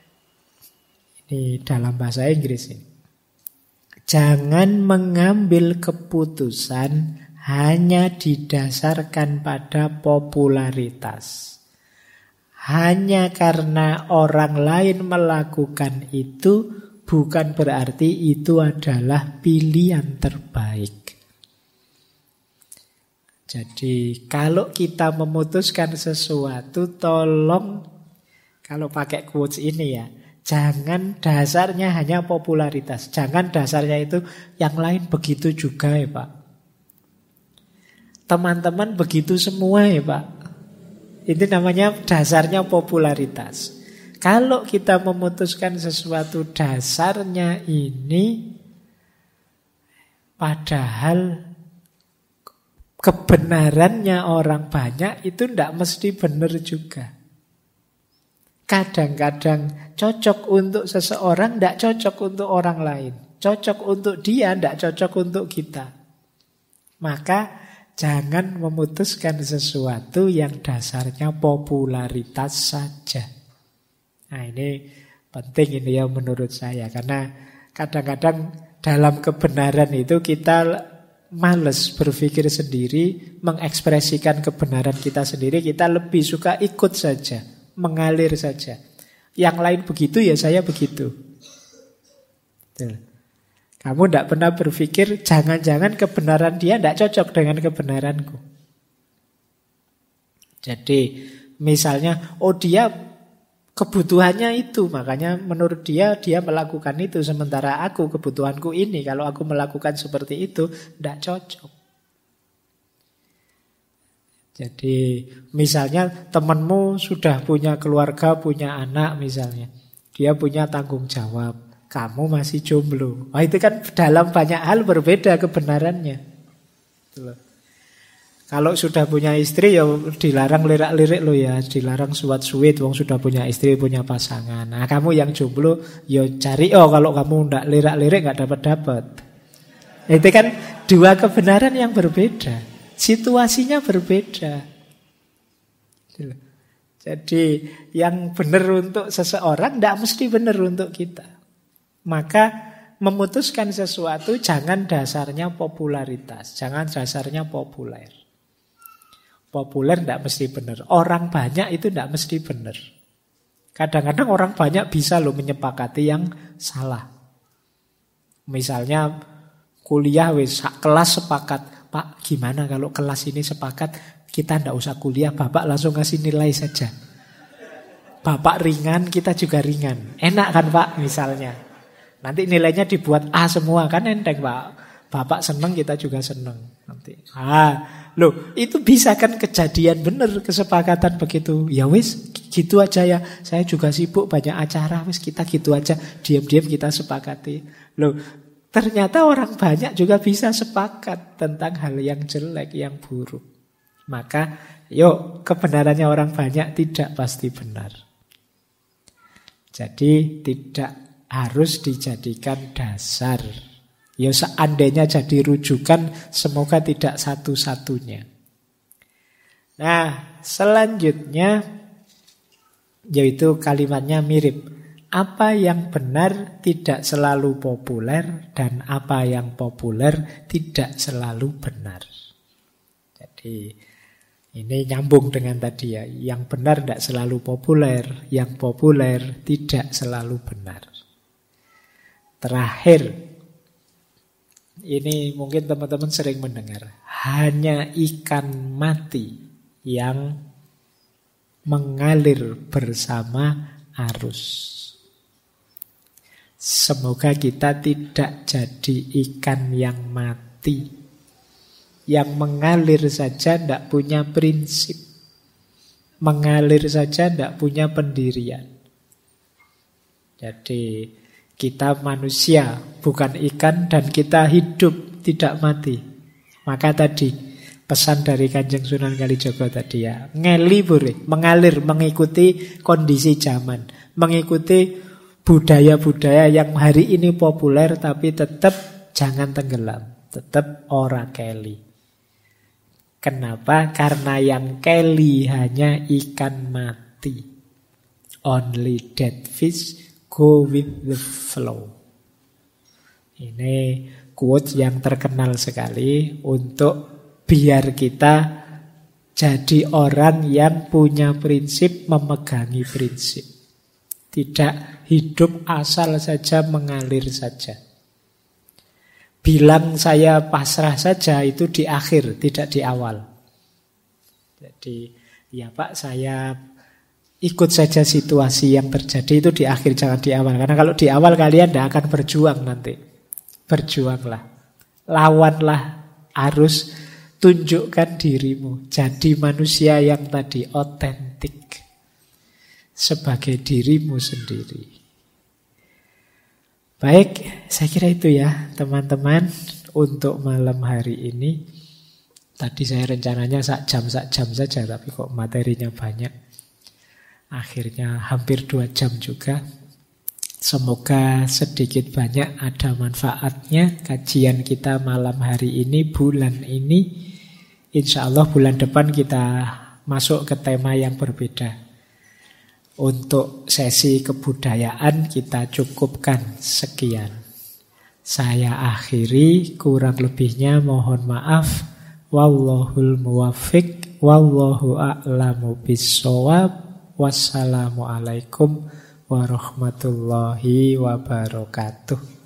ini dalam bahasa Inggris ini. Jangan mengambil keputusan hanya didasarkan pada popularitas. Hanya karena orang lain melakukan itu, bukan berarti itu adalah pilihan terbaik. Jadi kalau kita memutuskan sesuatu, tolong, kalau pakai quotes ini ya, jangan dasarnya hanya popularitas. Jangan dasarnya itu yang lain begitu juga ya Pak. Teman-teman begitu semua ya Pak. Itu namanya dasarnya popularitas. Kalau kita memutuskan sesuatu dasarnya ini, padahal kebenarannya orang banyak, itu tidak mesti benar juga. Kadang-kadang cocok untuk seseorang, tidak cocok untuk orang lain. Cocok untuk dia, tidak cocok untuk kita. Maka jangan memutuskan sesuatu yang dasarnya popularitas saja. Nah ini penting ini ya menurut saya. Karena kadang-kadang dalam kebenaran itu kita males berpikir sendiri, mengekspresikan kebenaran kita sendiri. Kita lebih suka ikut saja, mengalir saja. Yang lain begitu ya saya begitu. Betul. Kamu tidak pernah berpikir, jangan-jangan kebenaran dia tidak cocok dengan kebenaranku. Jadi, misalnya, oh dia kebutuhannya itu, makanya menurut dia melakukan itu, sementara aku kebutuhanku ini, kalau aku melakukan seperti itu, tidak cocok. Jadi, misalnya temanmu sudah punya keluarga, punya anak misalnya, dia punya tanggung jawab. Kamu masih jomblo. Wah, itu kan dalam banyak hal berbeda kebenarannya. Kalau sudah punya istri ya dilarang lirak-lirik lo ya, dilarang suat-suit. Wong sudah punya istri, punya pasangan. Nah, kamu yang jomblo ya cari kalau kamu ndak lirak-lirik nggak dapat-dapat. Itu kan dua kebenaran yang berbeda. Situasinya berbeda. Jadi yang benar untuk seseorang ndak mesti benar untuk kita. Maka memutuskan sesuatu jangan dasarnya popularitas, jangan dasarnya populer. Populer tidak mesti benar. Orang banyak itu tidak mesti benar. Kadang-kadang orang banyak bisa loh menyepakati yang salah. Misalnya kuliah kelas sepakat, Pak gimana kalau kelas ini sepakat kita tidak usah kuliah, Bapak langsung ngasih nilai saja. Bapak ringan, kita juga ringan. Enak kan Pak misalnya. Nanti nilainya dibuat A semua, kan enteng Pak. Bapak senang, kita juga senang nanti. Loh, itu bisa kan kejadian benar kesepakatan begitu. Ya wis, gitu aja ya. Saya juga sibuk banyak acara, wis kita gitu aja. Diam-diam kita sepakati. Loh, ternyata orang banyak juga bisa sepakat tentang hal yang jelek, yang buruk. Maka, yuk kebenarannya orang banyak tidak pasti benar. Jadi tidak harus dijadikan dasar. Ya seandainya jadi rujukan, semoga tidak satu-satunya. Nah, selanjutnya yaitu kalimatnya mirip. Apa yang benar tidak selalu populer dan apa yang populer tidak selalu benar. Jadi ini nyambung dengan tadi ya. Yang benar tidak selalu populer, yang populer tidak selalu benar. Terakhir, ini mungkin teman-teman sering mendengar, hanya ikan mati yang mengalir bersama arus. Semoga kita tidak jadi ikan yang mati, yang mengalir saja tidak punya prinsip, mengalir saja tidak punya pendirian. Jadi kita manusia, bukan ikan, dan kita hidup, tidak mati. Maka tadi pesan dari Kanjeng Sunan Kalijaga tadi ya, ngeli boleh, mengalir, mengikuti kondisi zaman, mengikuti budaya-budaya yang hari ini populer, tapi tetap jangan tenggelam, tetap ora keli. Kenapa? Karena yang keli hanya ikan mati. Only dead fish go with the flow. Ini quote yang terkenal sekali untuk biar kita jadi orang yang punya prinsip, memegangi prinsip. Tidak hidup asal saja, mengalir saja. Bilang saya pasrah saja itu di akhir, tidak di awal. Jadi, ya Pak, saya ikut saja situasi yang terjadi itu di akhir, jangan di awal. Karena kalau di awal kalian tidak akan berjuang nanti. Berjuanglah. Lawanlah arus. Tunjukkan dirimu, jadi manusia yang tadi otentik sebagai dirimu sendiri. Baik, saya kira itu ya teman-teman untuk malam hari ini. Tadi saya rencananya sak jam saja, tapi kok materinya banyak. Akhirnya hampir 2 jam juga. Semoga sedikit banyak ada manfaatnya kajian kita malam hari ini, bulan ini. Insya Allah bulan depan kita masuk ke tema yang berbeda. Untuk sesi kebudayaan kita cukupkan sekian. Saya akhiri, kurang lebihnya mohon maaf. Wallahul muwaffiq, wallahu a'lamu bissawab. Wassalamualaikum warahmatullahi wabarakatuh.